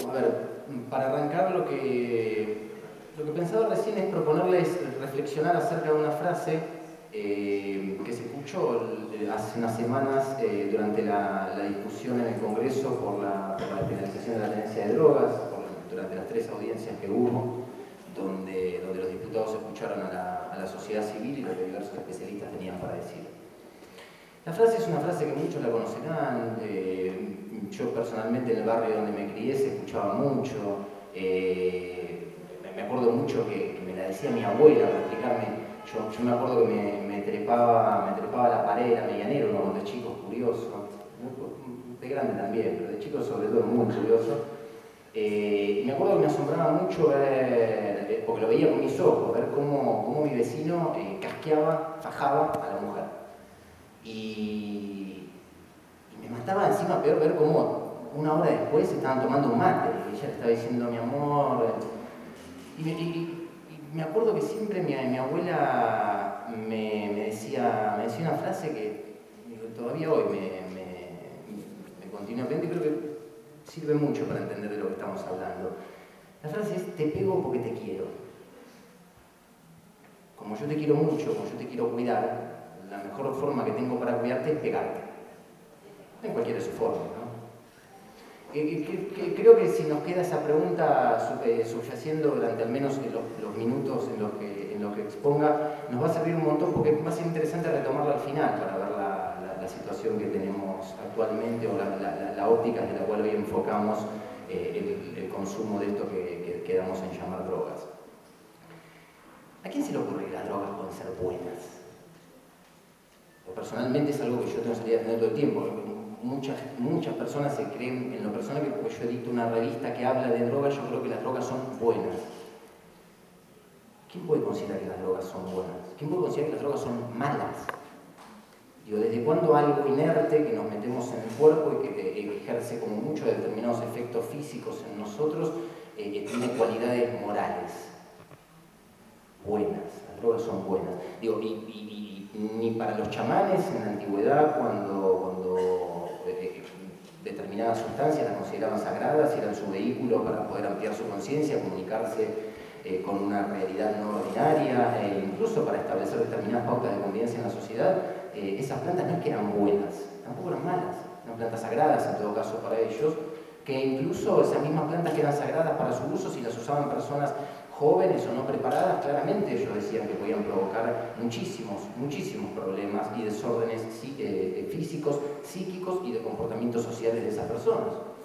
A ver, para arrancar lo que pensaba recién es proponerles reflexionar acerca de una frase que se escuchó hace unas semanas durante la discusión en el Congreso por la penalización de la tenencia de drogas, durante las 3 audiencias que hubo, donde los diputados escucharon a la sociedad civil y lo que diversos especialistas tenían para decir. La frase es una frase que muchos la conocerán. Yo personalmente en el barrio donde me crié se escuchaba mucho. Me acuerdo mucho que me la decía mi abuela para explicarme. Yo me acuerdo que me trepaba a la pared, era medianero, ¿no? Cuando de chico curioso, de grande también, pero de chico sobre todo muy curioso. Me acuerdo que me asombraba mucho ver, porque lo veía con mis ojos, ver cómo mi vecino casqueaba, fajaba a la mujer. Y me mataba encima peor ver cómo una hora después estaban tomando un mate y ella le estaba diciendo mi amor. Y me acuerdo que siempre mi abuela me decía una frase que todavía hoy me continúa pendiente y creo que sirve mucho para entender de lo que estamos hablando. La frase es: te pego porque te quiero. Como yo te quiero mucho, como yo te quiero cuidar, la mejor forma que tengo para cuidarte es pegarte. En cualquiera de sus formas, ¿no? Creo que si nos queda esa pregunta subyaciendo durante al menos los minutos en los que exponga, nos va a servir un montón porque va a ser interesante retomarla al final para ver la situación que tenemos actualmente o la óptica de la cual hoy enfocamos el consumo de esto que damos en llamar drogas. ¿A quién se le ocurre que las drogas pueden ser buenas? Personalmente es algo que yo tengo salida de tener todo el tiempo. Muchas personas se creen, en lo personal, que porque yo edito una revista que habla de drogas, yo creo que las drogas son buenas. ¿Quién puede considerar que las drogas son buenas? ¿Quién puede considerar que las drogas son malas? Digo, ¿desde cuándo algo inerte que nos metemos en el cuerpo y que ejerce como muchos determinados efectos físicos en nosotros tiene cualidades morales buenas? Las drogas son buenas. Digo, ni para los chamanes en la antigüedad, cuando determinadas sustancias las consideraban sagradas y eran su vehículo para poder ampliar su conciencia, comunicarse con una realidad no ordinaria, incluso para establecer determinadas pautas de convivencia en la sociedad, esas plantas no es que eran buenas, tampoco eran malas, eran plantas sagradas en todo caso para ellos, que incluso esas mismas plantas que eran sagradas para su uso, si las usaban personas jóvenes o no preparadas, claramente ellos decían que podían provocar muchísimos problemas y desórdenes físicos, psíquicos y de comportamientos sociales de esas personas.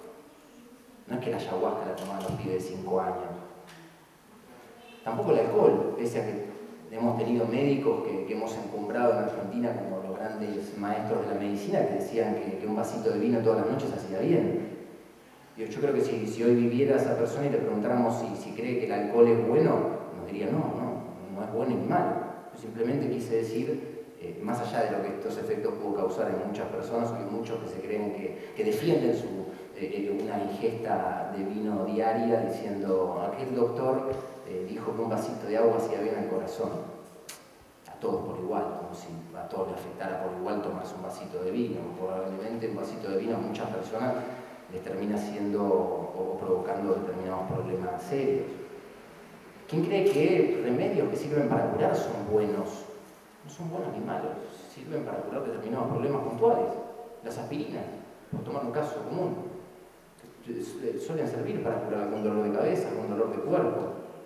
No es que la ayahuasca la tomaban los pibes de 5 años. Tampoco el alcohol, pese a que hemos tenido médicos que hemos encumbrado en Argentina como los grandes maestros de la medicina que decían que un vasito de vino todas las noches hacía bien. Yo creo que si hoy viviera esa persona y le preguntáramos si cree que el alcohol es bueno, nos diría no es bueno ni malo. Yo simplemente quise decir, más allá de lo que estos efectos pudo causar en muchas personas, hay muchos que se creen que defienden una ingesta de vino diaria diciendo: aquel doctor dijo que un vasito de agua hacía bien al corazón. A todos por igual, como si a todos les afectara por igual tomarse un vasito de vino. Probablemente un vasito de vino a muchas personas les termina siendo o provocando determinados problemas serios. ¿Quién cree que remedios que sirven para curar son buenos? No son buenos ni malos, sirven para curar determinados problemas puntuales. Las aspirinas, por tomar un caso común, suelen servir para curar algún dolor de cabeza, algún dolor de cuerpo,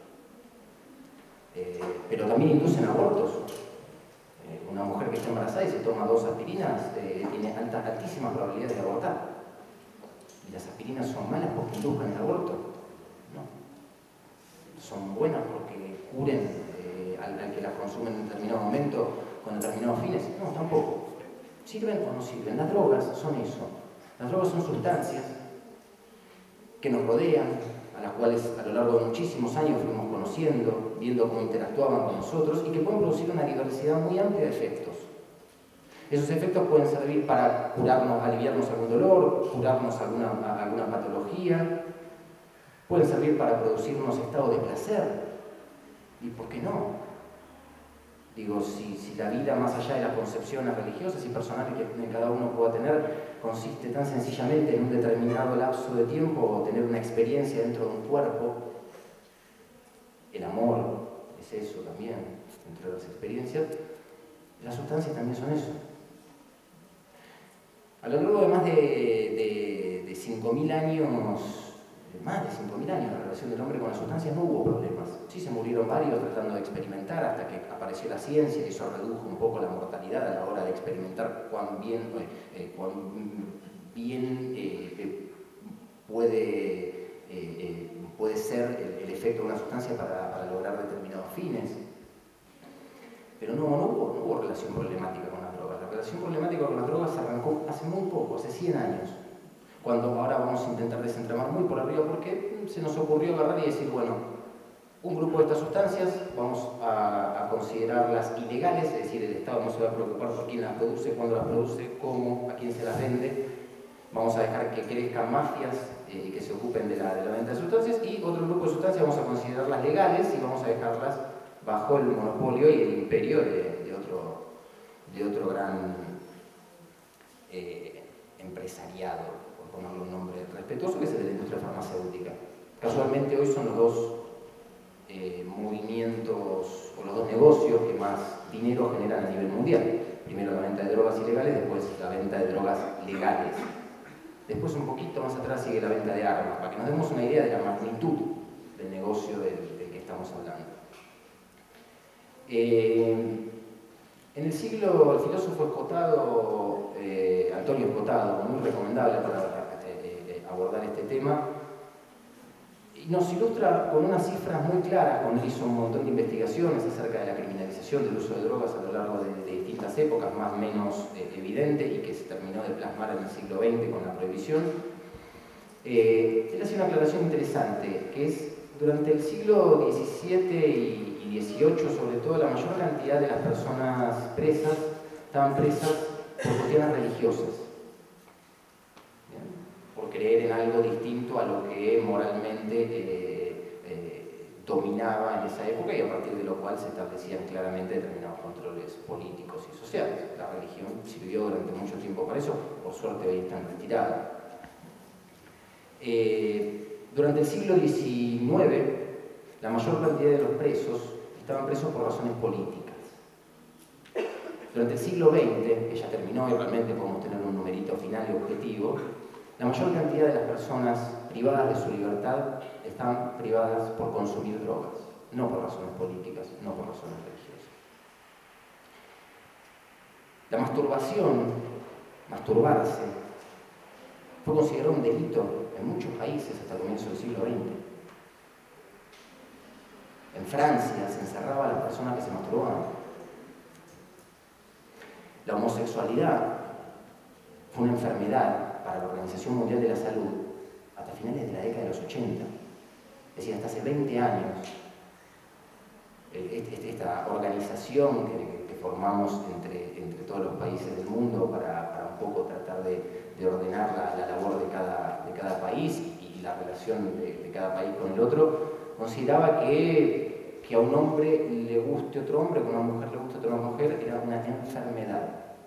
pero también inducen abortos. Una mujer que está embarazada y se toma 2 aspirinas tiene altísimas probabilidades de abortar. ¿Y las aspirinas son malas porque induzcan el aborto? No. ¿Son buenas porque curen al que las consume en determinado momento con determinados fines? No, tampoco. ¿Sirven o no sirven? Las drogas son eso. Las drogas son sustancias que nos rodean, a las cuales a lo largo de muchísimos años fuimos conociendo, viendo cómo interactuaban con nosotros y que pueden producir una diversidad muy amplia de efectos. Esos efectos pueden servir para curarnos, aliviarnos algún dolor, curarnos alguna patología, pueden servir para producirnos estados de placer, y ¿por qué no? Digo, si la vida más allá de las concepciones religiosas y personales que cada uno pueda tener, consiste tan sencillamente en un determinado lapso de tiempo o tener una experiencia dentro de un cuerpo, el amor es eso también, dentro de las experiencias, las sustancias también son eso. A lo largo de más de 5.000 años, más de 5.000 años, la relación del hombre con las sustancias no hubo problemas. Sí se murieron varios tratando de experimentar hasta que apareció la ciencia y eso redujo un poco la mortalidad a la hora de experimentar cuán bien puede ser el efecto de una sustancia para lograr determinados fines. Pero no hubo relación problemática con las drogas. La relación problemática con las drogas se arrancó hace muy poco, hace 100 años. Cuando ahora vamos a intentar desentramar muy por arriba porque se nos ocurrió agarrar y decir, bueno, un grupo de estas sustancias vamos a considerarlas ilegales, es decir, el Estado no se va a preocupar por quién las produce, cuándo las produce, cómo, a quién se las vende. Vamos a dejar que crezcan mafias y que se ocupen de la venta de sustancias, y otro grupo de sustancias vamos a considerarlas legales y vamos a dejarlas bajo el monopolio y el imperio de otro gran empresariado, por ponerle un nombre respetuoso, que es el de la industria farmacéutica. Casualmente hoy son los dos movimientos o los dos negocios que más dinero generan a nivel mundial. Primero la venta de drogas ilegales, después la venta de drogas legales. Después, un poquito más atrás, sigue la venta de armas, para que nos demos una idea de la magnitud del negocio del que estamos hablando. En el siglo, el filósofo Escotado, Antonio Escotado, muy recomendable para abordar este tema, nos ilustra con unas cifras muy claras, cuando hizo un montón de investigaciones acerca de la criminalización del uso de drogas a lo largo de distintas épocas, más o menos evidente, y que se terminó de plasmar en el siglo XX con la prohibición. Él hace una aclaración interesante, que es, durante el siglo XVII y XVIII, sobre todo, la mayor cantidad de las personas presas estaban presas por cuestiones religiosas, por creer en algo distinto a lo que moralmente dominaba en esa época, y a partir de lo cual se establecían claramente determinados controles políticos y sociales. La religión sirvió durante mucho tiempo para eso, por suerte hoy está en retirada. Durante el siglo XIX, la mayor cantidad de los presos estaban presos por razones políticas. Durante el siglo XX, que ya terminó y realmente podemos tener un numerito final y objetivo, la mayor cantidad de las personas privadas de su libertad están privadas por consumir drogas, no por razones políticas, no por razones religiosas. La masturbación, masturbarse, fue considerado un delito en muchos países hasta el comienzo del siglo XX. En Francia se encerraba a las personas que se masturbaban. La homosexualidad fue una enfermedad para la Organización Mundial de la Salud hasta finales de la década de los 80. Es decir, hasta hace 20 años, esta organización que formamos entre todos los países del mundo para un poco tratar de ordenar la labor de cada país y la relación de cada país con el otro, consideraba que a un hombre le guste otro hombre, que a una mujer le guste otra mujer, era una enfermedad.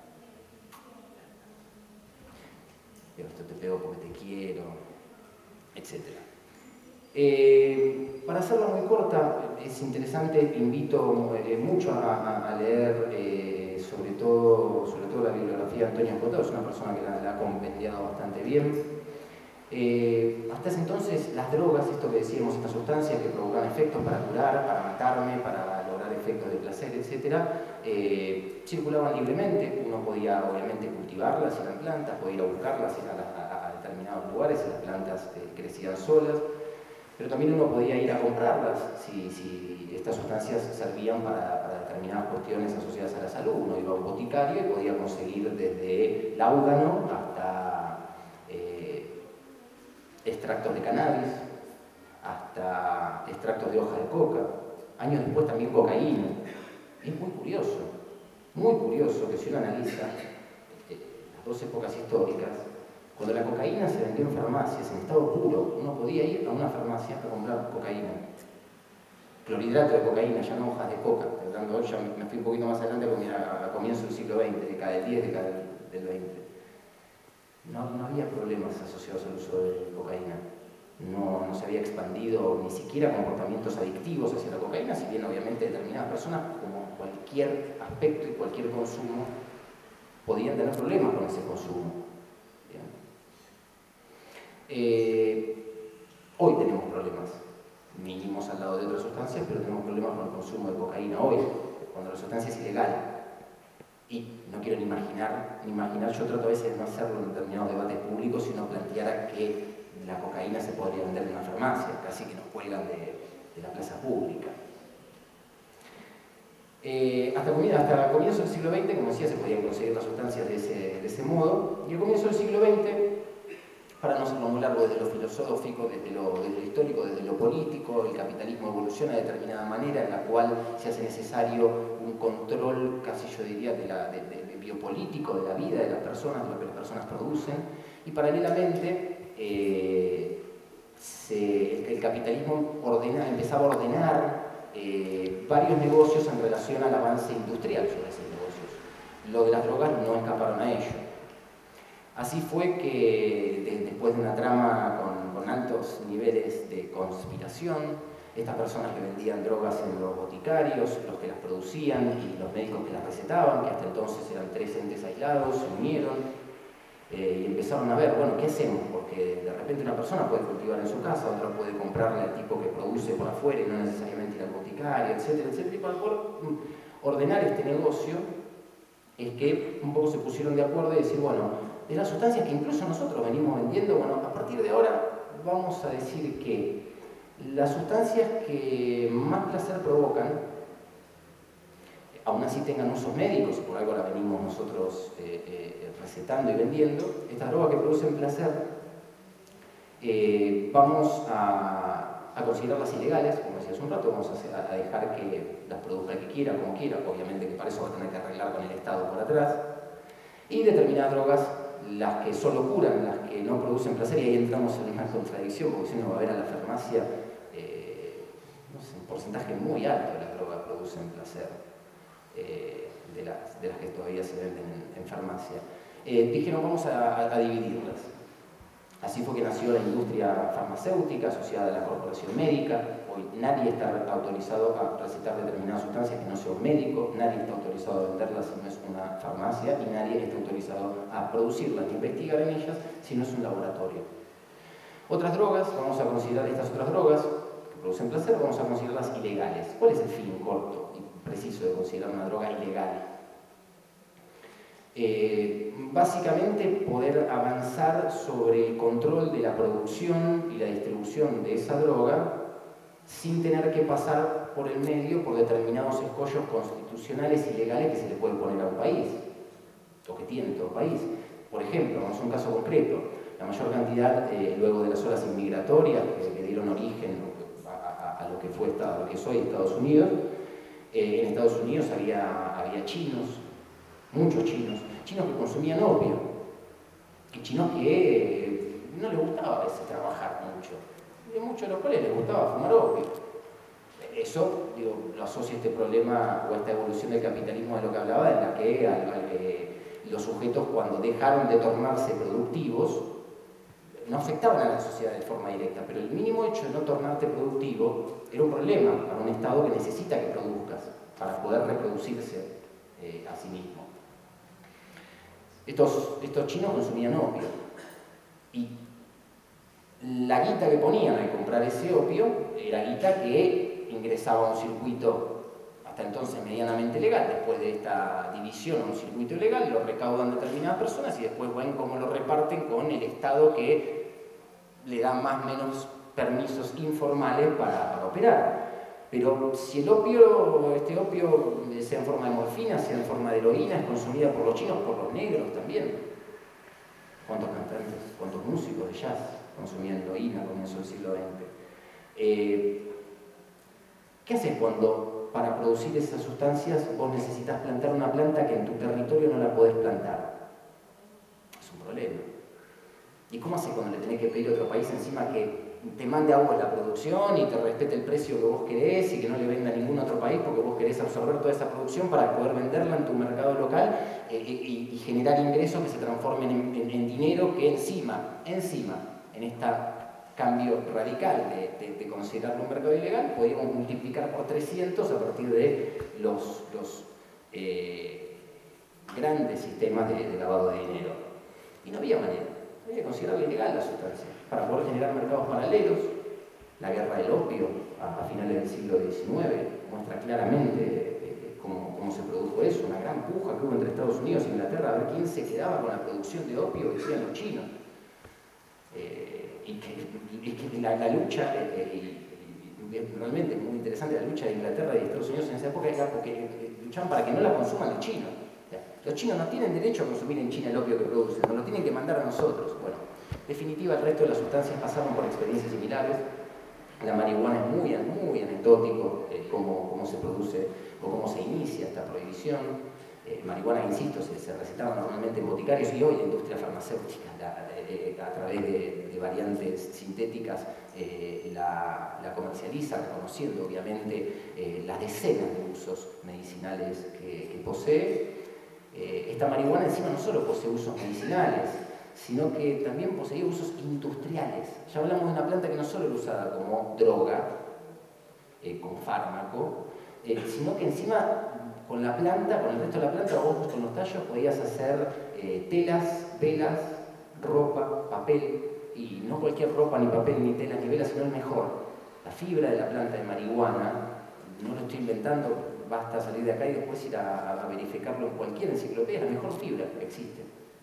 Esto te pego porque te quiero, etc. Para hacerla muy corta, es interesante, invito mucho a leer sobre todo la bibliografía de Antonio Escotado. Es una persona que la ha compendiado bastante bien. Hasta ese entonces las drogas, esto que decíamos, estas sustancias que provocan efectos para curar, para matarme, para lograr efectos de placer, etc., circulaban libremente. Uno podía obviamente cultivarlas, eran plantas, podía ir a buscarlas a determinados lugares, y las plantas crecían solas, pero también uno podía ir a comprarlas si estas sustancias servían para determinadas cuestiones asociadas a la salud. Uno iba a un boticario y podía conseguir desde láudano hasta extractos de cannabis, hasta extractos de hoja de coca. Años después también cocaína. Y es muy curioso que si uno analiza las dos épocas históricas, cuando la cocaína se vendió en farmacias en estado puro, uno podía ir a una farmacia a comprar cocaína. clorhidrato de cocaína, ya no hojas de coca. Hablando hoy, ya me fui un poquito más adelante a comienzo del siglo XX, década del 10, década del 20. No había problemas asociados al uso de cocaína. No se había expandido ni siquiera comportamientos adictivos hacia la cocaína, si bien obviamente determinadas personas, como cualquier aspecto y cualquier consumo, podían tener problemas con ese consumo. Hoy tenemos problemas mínimos al lado de otras sustancias, pero tenemos problemas con el consumo de cocaína hoy, cuando la sustancia es ilegal. Y no quiero ni imaginar, yo trato a veces de no hacerlo en determinados debates públicos, sino plantear que la cocaína se podría vender en una farmacia, casi que nos cuelgan de la plaza pública. Hasta comienzo del siglo XX, como decía, se podían conseguir las sustancias de ese modo, y al comienzo del siglo XX, para no hacerlo muy largo, desde lo filosófico, desde lo histórico, desde lo político, el capitalismo evoluciona de determinada manera en la cual se hace necesario un control, casi yo diría, de biopolítico de la vida de las personas, de lo que las personas producen, y paralelamente el capitalismo empezaba a ordenar varios negocios en relación al avance industrial sobre esos negocios. Lo de las drogas no escaparon a ello. Así fue que después de una trama con altos niveles de conspiración, estas personas que vendían drogas en los boticarios, los que las producían y los médicos que las recetaban, que hasta entonces eran 3 entes aislados, se unieron y empezaron a ver, bueno, ¿qué hacemos? Porque de repente una persona puede cultivar en su casa, otra puede comprarle al tipo que produce por afuera y no necesariamente ir al boticario, etcétera, etcétera. Y para poder ordenar este negocio es que un poco se pusieron de acuerdo y decir, bueno, de las sustancias que incluso nosotros venimos vendiendo, bueno, a partir de ahora vamos a decir que las sustancias que más placer provocan, aún así tengan usos médicos, por algo la venimos nosotros recetando y vendiendo, estas drogas que producen placer, vamos a considerarlas ilegales, como decía hace un rato, vamos a dejar que las produzca el que quiera, como quiera, obviamente que para eso va a tener que arreglar con el Estado por atrás, y determinadas drogas, las que solo curan, las que no producen placer, y ahí entramos en una contradicción, porque si uno va a ver a la farmacia, no sé, un porcentaje muy alto de las drogas producen placer, de las que todavía se venden en farmacia. Dijeron, vamos a dividirlas. Así fue que nació la industria farmacéutica asociada a la corporación médica. Hoy nadie está autorizado a recetar determinadas sustancias que no sea un médico, nadie está autorizado a venderlas si no es una farmacia y nadie está autorizado a producirlas ni investigar en ellas si no es un laboratorio. Otras drogas, vamos a considerar estas otras drogas que producen placer, vamos a considerarlas ilegales. ¿Cuál es el fin corto y preciso de considerar una droga ilegal? Básicamente poder avanzar sobre el control de la producción y la distribución de esa droga sin tener que pasar por el medio por determinados escollos constitucionales y legales que se le puede poner a un país o que tiene todo país. Por ejemplo, vamos a un caso concreto, la mayor cantidad luego de las olas inmigratorias que dieron origen a lo que fue lo que es hoy Estados Unidos. En Estados Unidos había chinos, muchos chinos que consumían opio, y chinos que no les gustaba a veces trabajar mucho, y a muchos de los cuales les gustaba fumar opio. Eso, lo asocia este problema o esta evolución del capitalismo de lo que hablaba, en la que los sujetos, cuando dejaron de tornarse productivos, no afectaban a la sociedad de forma directa, pero el mínimo hecho de no tornarte productivo era un problema para un Estado que necesita que produzcas para poder reproducirse a sí mismo. Estos chinos consumían opio y la guita que ponían al comprar ese opio era guita que ingresaba a un circuito hasta entonces medianamente legal. Después de esta división a un circuito ilegal, lo recaudan determinadas personas y después ven cómo lo reparten con el Estado que le da más o menos permisos informales para operar. Pero si este opio, sea en forma de morfina, sea en forma de heroína, es consumida por los chinos, por los negros también. ¿Cuántos cantantes, cuántos músicos de jazz consumían heroína a comienzos del siglo XX? ¿Qué haces cuando para producir esas sustancias vos necesitas plantar una planta que en tu territorio no la podés plantar? Es un problema. ¿Y cómo haces cuando le tenés que pedir a otro país encima que te mande a vos la producción y te respete el precio que vos querés y que no le venda a ningún otro país porque vos querés absorber toda esa producción para poder venderla en tu mercado local y generar ingresos que se transformen en dinero que encima, en este cambio radical de considerarlo un mercado ilegal, podíamos multiplicar por 300 a partir de los grandes sistemas de lavado de dinero. Y no había manera, había que considerarlo ilegal la sustancia. Para poder generar mercados paralelos, la guerra del opio a finales del siglo XIX muestra claramente cómo se produjo eso, una gran puja que hubo entre Estados Unidos e Inglaterra a ver quién se quedaba con la producción de opio, decían los chinos. Y que la lucha, realmente muy interesante, la lucha de Inglaterra y de Estados Unidos en esa época era porque luchaban para que no la consuman los chinos. O sea, los chinos no tienen derecho a consumir en China el opio que producen, nos lo tienen que mandar a nosotros. Bueno, en definitiva, el resto de las sustancias pasaron por experiencias similares. La marihuana es muy anecdótico cómo se produce o cómo se inicia esta prohibición. Marihuana, insisto, se recetaba normalmente en boticarios y hoy la industria farmacéutica, a través de variantes sintéticas, la comercializa, reconociendo obviamente las decenas de usos medicinales que posee. Esta marihuana encima no solo posee usos medicinales, sino que también poseía usos industriales. Ya hablamos de una planta que no solo era usada como droga, como fármaco, sino que encima con la planta, con el resto de la planta, vos con los tallos podías hacer telas, velas, ropa, papel, y no cualquier ropa, ni papel, ni telas, ni velas, sino el mejor. La fibra de la planta de marihuana, no lo estoy inventando, basta salir de acá y después ir a verificarlo en cualquier enciclopedia, es la mejor fibra que existe.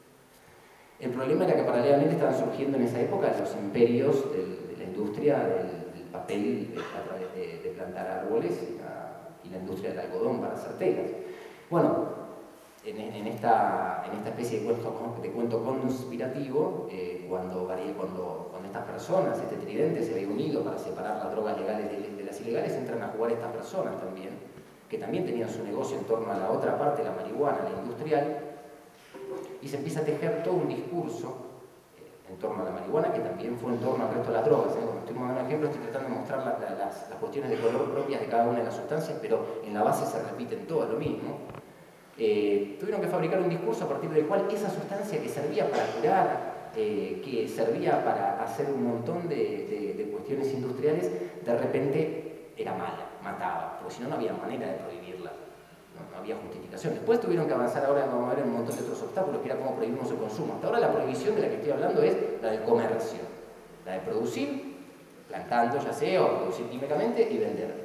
El problema era que paralelamente estaban surgiendo en esa época los imperios de la industria del papel a través de plantar árboles y la industria del algodón para hacer telas. Bueno, en esta especie de cuento conspirativo, cuando estas personas, este tridente se había unido para separar las drogas legales de las ilegales, entran a jugar estas personas también, que también tenían su negocio en torno a la otra parte, la marihuana, la industrial, y se empieza a tejer todo un discurso en torno a la marihuana, que también fue en torno al resto de las drogas. Cuando estoy dando un ejemplo, estoy tratando de mostrar las cuestiones de color propias de cada una de las sustancias, pero en la base se repiten todas lo mismo. Tuvieron que fabricar un discurso a partir del cual esa sustancia que servía para curar, que servía para hacer un montón de cuestiones industriales, de repente era mala, mataba, porque si no, no había manera de prohibirla. No había justificación. Después tuvieron que avanzar, ahora vamos a ver un montón de otros obstáculos, que era cómo prohibimos el consumo. Hasta ahora la prohibición de la que estoy hablando es la del comercio, la de producir, plantando ya sea, o producir químicamente y vender.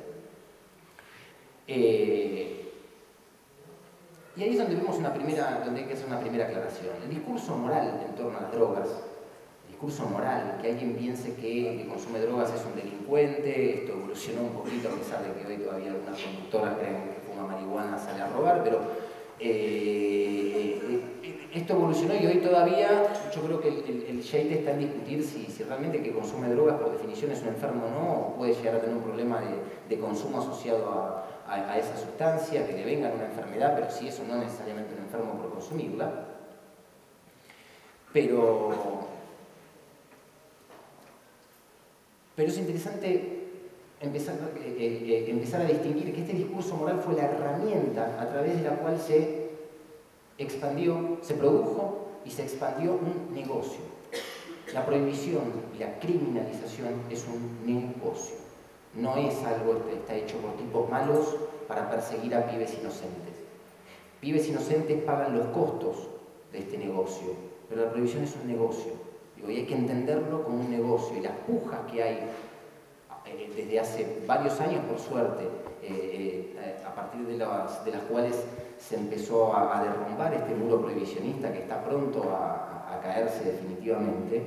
Y ahí es donde vemos donde hay que hacer una primera aclaración. El discurso moral en torno a las drogas, el discurso moral, que alguien piense que el que consume drogas es un delincuente, esto evolucionó un poquito, a pesar de que hoy todavía algunas conductoras creen que fuma marihuana sale a robar, pero esto evolucionó y hoy todavía yo creo que el shade está en discutir si realmente el que consume drogas por definición es un enfermo o no, o puede llegar a tener un problema de consumo asociado a esa sustancia, que le venga una enfermedad, pero si eso no necesariamente un enfermo por consumirla. Pero es interesante empezar a distinguir que este discurso moral fue la herramienta a través de la cual se expandió, se produjo y se expandió un negocio. La prohibición y la criminalización es un negocio. No es algo que está hecho por tipos malos para perseguir a pibes inocentes. Pibes inocentes pagan los costos de este negocio, pero la prohibición es un negocio. Y hay que entenderlo como un negocio. Y las pujas que hay desde hace varios años, por suerte, a partir de las cuales se empezó a derrumbar este muro prohibicionista que está pronto a caerse definitivamente,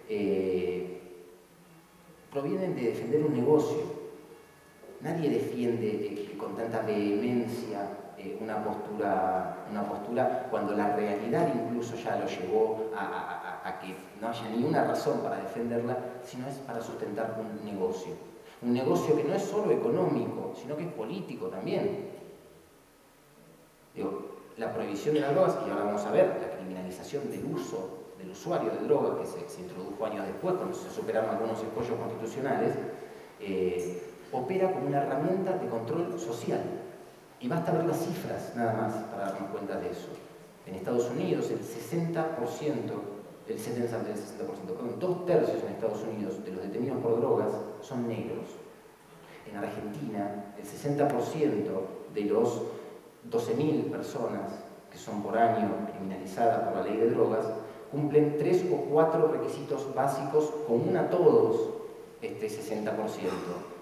provienen de defender un negocio. Nadie defiende con tanta vehemencia una postura cuando la realidad incluso ya lo llevó a que no haya ni una razón para defenderla, sino es para sustentar un negocio. Un negocio que no es solo económico, sino que es político también. Digo, la prohibición de las drogas, y ahora vamos a ver la criminalización del uso del usuario de drogas, que se introdujo años después, cuando se superaron algunos escollos constitucionales, opera como una herramienta de control social. Y basta ver las cifras, nada más, para darnos cuenta de eso. En Estados Unidos, el 60%, perdón, 2/3 en Estados Unidos de los detenidos por drogas son negros. En Argentina, el 60% de los 12.000 personas que son por año criminalizadas por la ley de drogas cumplen 3 o 4 requisitos básicos común a todos este 60%,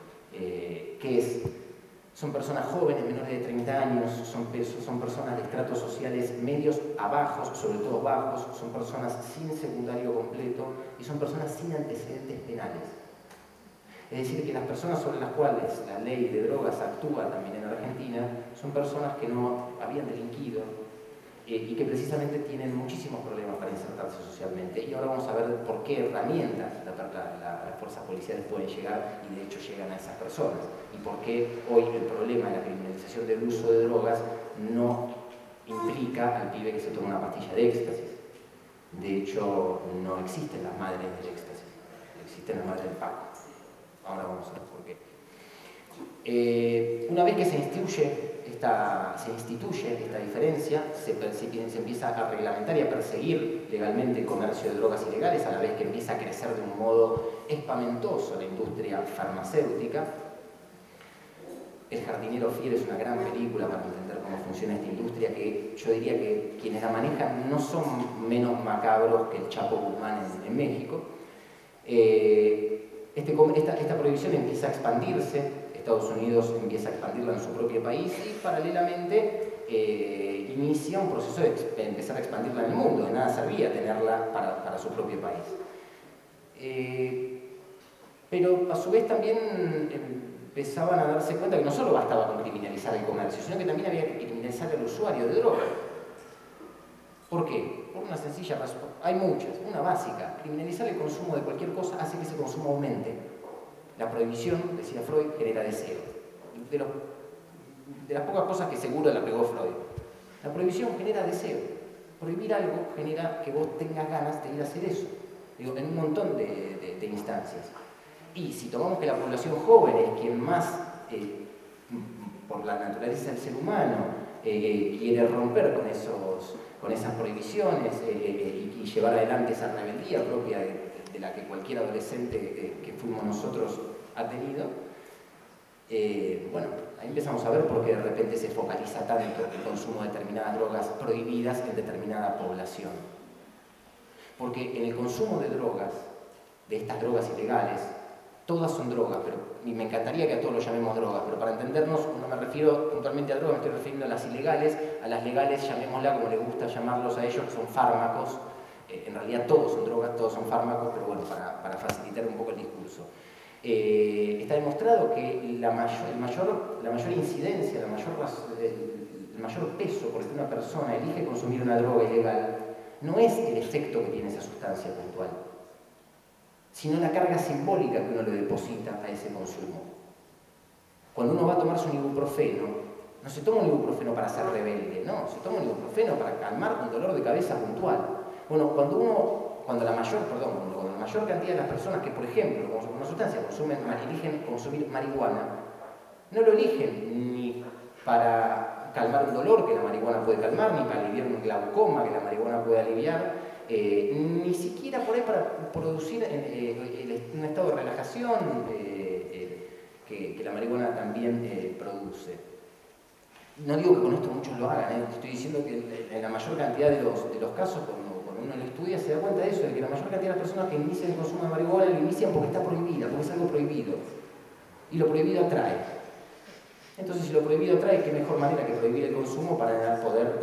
son personas jóvenes, menores de 30 años, son personas de estratos sociales medios a bajos, sobre todo bajos, son personas sin secundario completo y son personas sin antecedentes penales. Es decir, que las personas sobre las cuales la ley de drogas actúa también en Argentina son personas que no habían delinquido y que precisamente tienen muchísimos problemas para insertarse socialmente. Y ahora vamos a ver por qué herramientas las fuerzas policiales pueden llegar y de hecho llegan a esas personas. Y por qué hoy el problema de la criminalización del uso de drogas no implica al pibe que se toma una pastilla de éxtasis. De hecho, no existen las madres del éxtasis, existen las madres del Paco. Ahora vamos a ver por qué. Una vez que se instituye esta diferencia, se empieza a reglamentar y a perseguir legalmente el comercio de drogas ilegales, a la vez que empieza a crecer de un modo espamentoso la industria farmacéutica. El jardinero fiel es una gran película para entender cómo funciona esta industria, que yo diría que quienes la manejan no son menos macabros que el Chapo Guzmán en México. Esta prohibición empieza a expandirse. Estados Unidos empieza a expandirla en su propio país y paralelamente inicia un proceso de empezar a expandirla en el mundo. De nada servía tenerla para su propio país. Pero a su vez también empezaban a darse cuenta que no solo bastaba con criminalizar el comercio, sino que también había que criminalizar al usuario de droga. ¿Por qué? Por una sencilla razón. Hay muchas. Una básica. Criminalizar el consumo de cualquier cosa hace que ese consumo aumente. La prohibición, decía Freud, genera deseo. De las pocas cosas que seguro la pegó Freud. La prohibición genera deseo. Prohibir algo genera que vos tengas ganas de ir a hacer eso. Digo, en un montón de instancias. Y si tomamos que la población joven es quien más, por la naturaleza del ser humano, quiere romper con esas prohibiciones y llevar adelante esa rebeldía propia de la que cualquier adolescente que fuimos nosotros ha tenido, bueno, ahí empezamos a ver por qué de repente se focaliza tanto el consumo de determinadas drogas prohibidas en determinada población. Porque en el consumo de drogas, de estas drogas ilegales, todas son drogas, y me encantaría que a todos lo llamemos drogas, pero para entendernos, no me refiero puntualmente a drogas, me estoy refiriendo a las ilegales, a las legales, llamémosla como les gusta llamarlos a ellos, que son fármacos. En realidad todos son drogas, todos son fármacos, pero bueno, para facilitar un poco el discurso. Está demostrado que la mayor incidencia, el mayor peso por el que una persona elige consumir una droga ilegal no es el efecto que tiene esa sustancia puntual, sino la carga simbólica que uno le deposita a ese consumo. Cuando uno va a tomarse un ibuprofeno, no se toma un ibuprofeno para ser rebelde, no, se toma un ibuprofeno para calmar un dolor de cabeza puntual. Bueno, cuando la mayor cantidad de las personas que, por ejemplo, con una sustancia eligen consumir marihuana, no lo eligen ni para calmar un dolor que la marihuana puede calmar, ni para aliviar un glaucoma que la marihuana puede aliviar, ni siquiera por ahí para producir un estado de relajación que la marihuana también produce. No digo que con esto muchos lo hagan, estoy diciendo que en la mayor cantidad de los casos, cuando uno lo estudia, se da cuenta de eso, de que la mayor cantidad de las personas que inician el consumo de marihuana lo inician porque está prohibida, porque es algo prohibido. Y lo prohibido atrae. Entonces, si lo prohibido atrae, qué mejor manera que prohibir el consumo para poder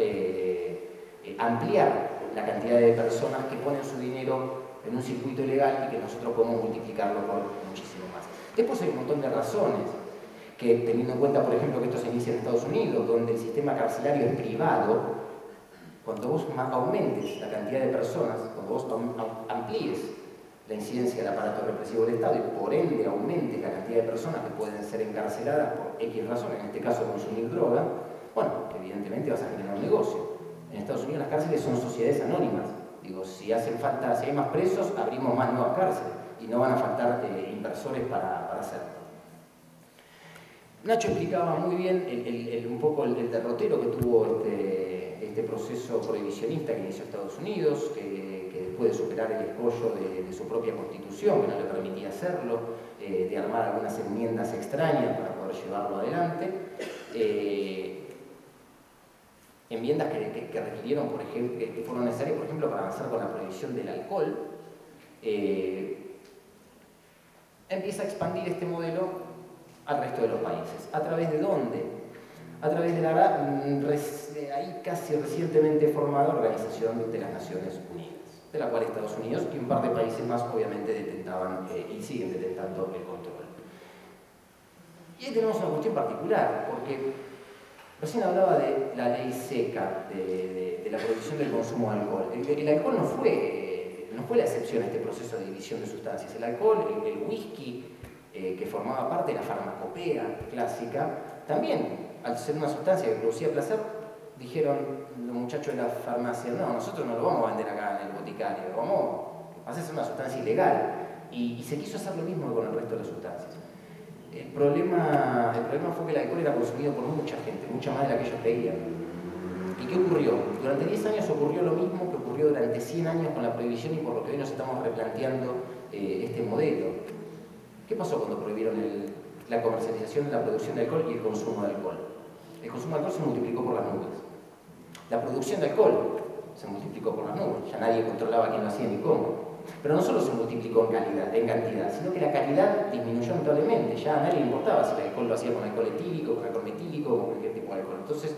ampliar la cantidad de personas que ponen su dinero en un circuito ilegal y que nosotros podemos multiplicarlo por muchísimo más. Después hay un montón de razones, que teniendo en cuenta, por ejemplo, que esto se inicia en Estados Unidos, donde el sistema carcelario es privado, cuando vos aumentes la cantidad de personas, cuando vos amplíes la incidencia del aparato represivo del Estado y por ende aumentes la cantidad de personas que pueden ser encarceladas por X razón, en este caso consumir droga, bueno, evidentemente vas a generar un negocio. En Estados Unidos las cárceles son sociedades anónimas, Digo, si hay más presos, abrimos más nuevas cárceles y no van a faltar inversores para hacerlo. Nacho explicaba muy bien un poco el derrotero que tuvo este proceso prohibicionista que inició Estados Unidos, que después de superar el escollo de su propia constitución, que no le permitía hacerlo, de armar algunas enmiendas extrañas para poder llevarlo adelante, enmiendas que requirieron, por ejemplo, que fueron necesarias, por ejemplo, para avanzar con la prohibición del alcohol, empieza a expandir este modelo al resto de los países. ¿A través de dónde? A través de la ahí casi recientemente formada Organización de las Naciones Unidas, de la cual Estados Unidos y un par de países más obviamente detentaban y siguen detentando el control. Y ahí tenemos una cuestión particular, porque recién hablaba de la ley seca, de la prohibición del consumo de alcohol. El alcohol no fue la excepción a este proceso de división de sustancias. El alcohol, el whisky, que formaba parte de la farmacopea clásica, también, al ser una sustancia que producía placer, dijeron los muchachos de la farmacia, no, nosotros no lo vamos a vender acá en el boticario, va a ser una sustancia ilegal. Y se quiso hacer lo mismo con el resto de las sustancias. El problema fue que el alcohol era consumido por mucha gente, mucha más de la que ellos creían. ¿Y qué ocurrió? Durante 10 años ocurrió lo mismo que ocurrió durante 100 años con la prohibición y por lo que hoy nos estamos replanteando este modelo. ¿Qué pasó cuando prohibieron la comercialización, la producción de alcohol y el consumo de alcohol? El consumo de alcohol se multiplicó por las nubes. La producción de alcohol se multiplicó por las nubes. Ya nadie controlaba quién lo hacía ni cómo. Pero no solo se multiplicó en cantidad, sino que la calidad disminuyó notablemente. Ya a nadie le importaba si el alcohol lo hacía con alcohol etílico, con alcohol metílico, con cualquier tipo de alcohol. Entonces,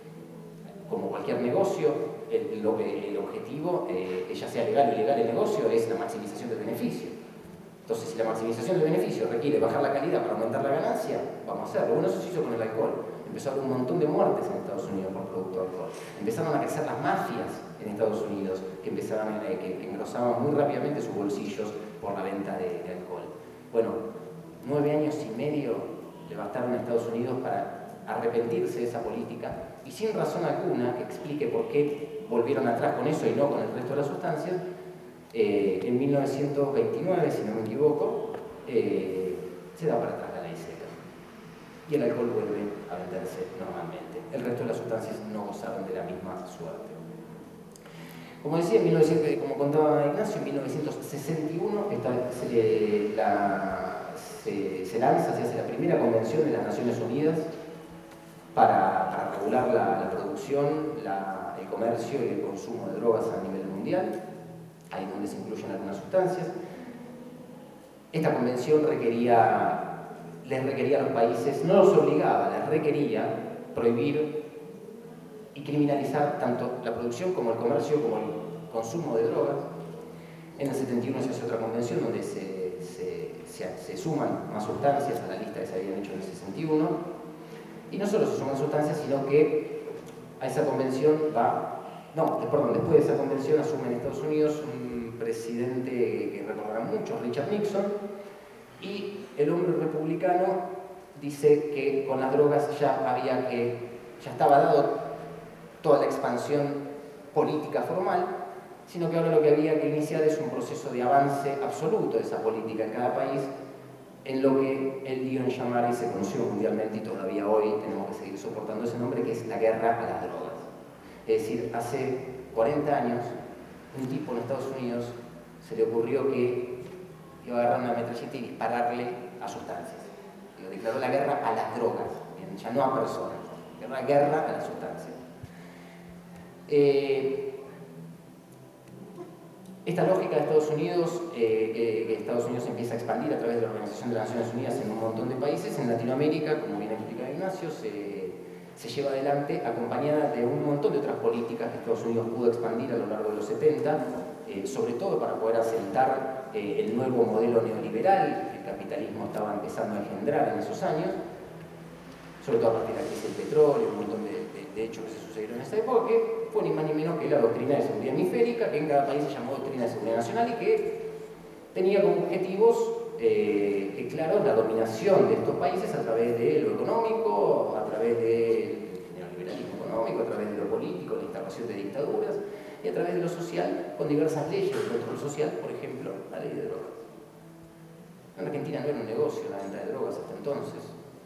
como cualquier negocio, el objetivo, ya sea legal o ilegal el negocio, es la maximización del beneficio. Entonces, si la maximización del beneficio requiere bajar la calidad para aumentar la ganancia, vamos a hacerlo. Bueno, eso se hizo con el alcohol. Empezó a haber un montón de muertes en Estados Unidos por producto de alcohol. Empezaron a crecer las mafias en Estados Unidos, que engrosaban muy rápidamente sus bolsillos por la venta de alcohol. Bueno, 9 años y medio le bastaron a Estados Unidos para arrepentirse de esa política y sin razón alguna que explique por qué volvieron atrás con eso y no con el resto de las sustancias. En 1929, si no me equivoco, se da para atrás la ley seca y el alcohol vuelve a venderse normalmente. El resto de las sustancias no gozaron de la misma suerte. Como decía, como contaba Ignacio, en 1961 se lanza, se hace la primera convención de las Naciones Unidas para regular la producción, el comercio y el consumo de drogas a nivel mundial. Ahí es donde se incluyen algunas sustancias. Esta convención les requería a los países, no los obligaba, les requería prohibir y criminalizar tanto la producción como el comercio como el consumo de drogas. En el 71 se hace otra convención donde se suman más sustancias a la lista que se habían hecho en el 61. Y no solo se suman sustancias, sino que a esa convención después de esa convención asume en Estados Unidos un presidente que recordarán mucho, Richard Nixon, y el hombre republicano dice que con las drogas ya estaba dado toda la expansión política formal, sino que ahora lo que había que iniciar es un proceso de avance absoluto de esa política en cada país, en lo que él dio en llamar y se conoció mundialmente y todavía hoy tenemos que seguir soportando ese nombre, que es la guerra a las drogas. Es decir, hace 40 años, un tipo en Estados Unidos se le ocurrió que iba a agarrar una metralleta y dispararle a sustancias. Declaró la guerra a las drogas, ya no a personas, la guerra a las sustancias. Esta lógica de Estados Unidos, que Estados Unidos empieza a expandir a través de la Organización de las Naciones Unidas en un montón de países, en Latinoamérica, como bien explicaba Ignacio, se lleva adelante acompañada de un montón de otras políticas que Estados Unidos pudo expandir a lo largo de los 70, sobre todo para poder asentar el nuevo modelo neoliberal que el capitalismo estaba empezando a engendrar en esos años, sobre todo a partir de la crisis del petróleo, un montón de hechos que se sucedieron en esa época, que fue ni más ni menos que la doctrina de seguridad hemisférica, que en cada país se llamó doctrina de seguridad nacional y que tenía como objetivos claros la dominación de estos países a través de lo económico, a través del neoliberalismo económico, a través de lo político, la instalación de dictaduras, y a través de lo social con diversas leyes de control social, por ejemplo, la ley de drogas. En Argentina no era un negocio la venta de drogas hasta entonces.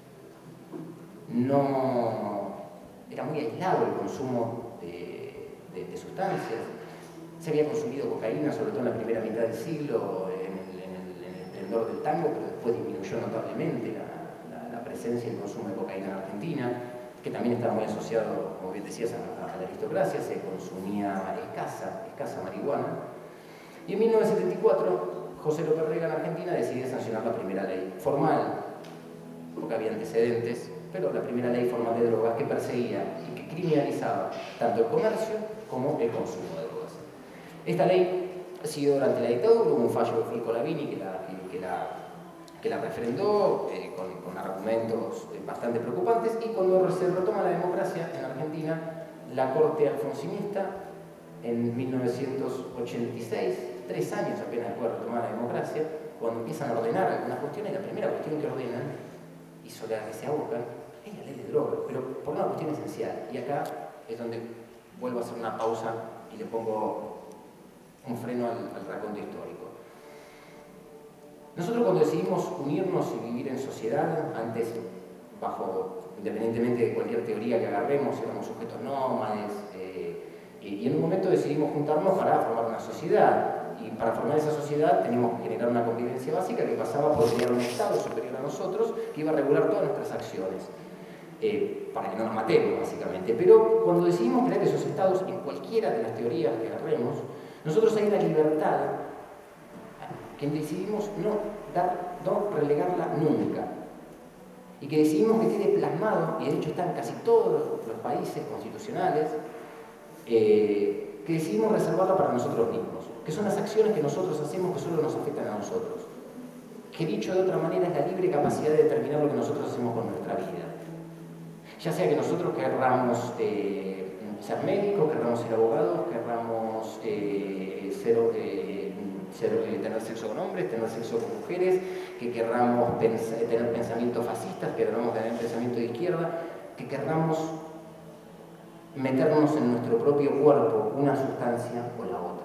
No era muy aislado el consumo de sustancias. Se había consumido cocaína, sobre todo en la primera mitad del siglo, en el esplendor del tango, pero después disminuyó notablemente la presencia y el consumo de cocaína en Argentina, que también estaba muy asociado, como bien decías, a la aristocracia. Se consumía escasa marihuana. Y en 1974, José López Rega en Argentina decide sancionar la primera ley formal, porque había antecedentes, pero la primera ley formal de drogas que perseguía y que criminalizaba tanto el comercio como el consumo de drogas. Esta ley siguió durante la dictadura, hubo un fallo de Fulco Lavini que la refrendó con argumentos bastante preocupantes, y cuando se retoma la democracia en Argentina, la Corte alfonsinista, en 1986, 3 años apenas después de retomar la democracia, cuando empiezan a ordenar algunas cuestiones, la primera cuestión que ordenan, y sobre la que se abocan, es la ley de drogas, pero por una cuestión esencial. Y acá es donde vuelvo a hacer una pausa y le pongo un freno al raconto histórico. Nosotros cuando decidimos unirnos y vivir en sociedad, antes, independientemente de cualquier teoría que agarremos, éramos sujetos nómades, y en un momento decidimos juntarnos para formar una sociedad. Y para formar esa sociedad teníamos que generar una convivencia básica que pasaba por crear un Estado superior a nosotros que iba a regular todas nuestras acciones, para que no nos matemos, básicamente. Pero cuando decidimos crear esos Estados, en cualquiera de las teorías que agarremos, nosotros hay una libertad que decidimos no relegarla nunca, y que decidimos que quede plasmado, y de hecho está en casi todos los países constitucionales, que decidimos reservarla para nosotros mismos, que son las acciones que nosotros hacemos que solo nos afectan a nosotros, que dicho de otra manera es la libre capacidad de determinar lo que nosotros hacemos con nuestra vida. Ya sea que nosotros querramos ser médicos, querramos ser abogados, querramos tener sexo con hombres, tener sexo con mujeres, que querramos tener pensamientos fascistas, que querramos tener pensamiento de izquierda, que querramos meternos en nuestro propio cuerpo una sustancia o la otra.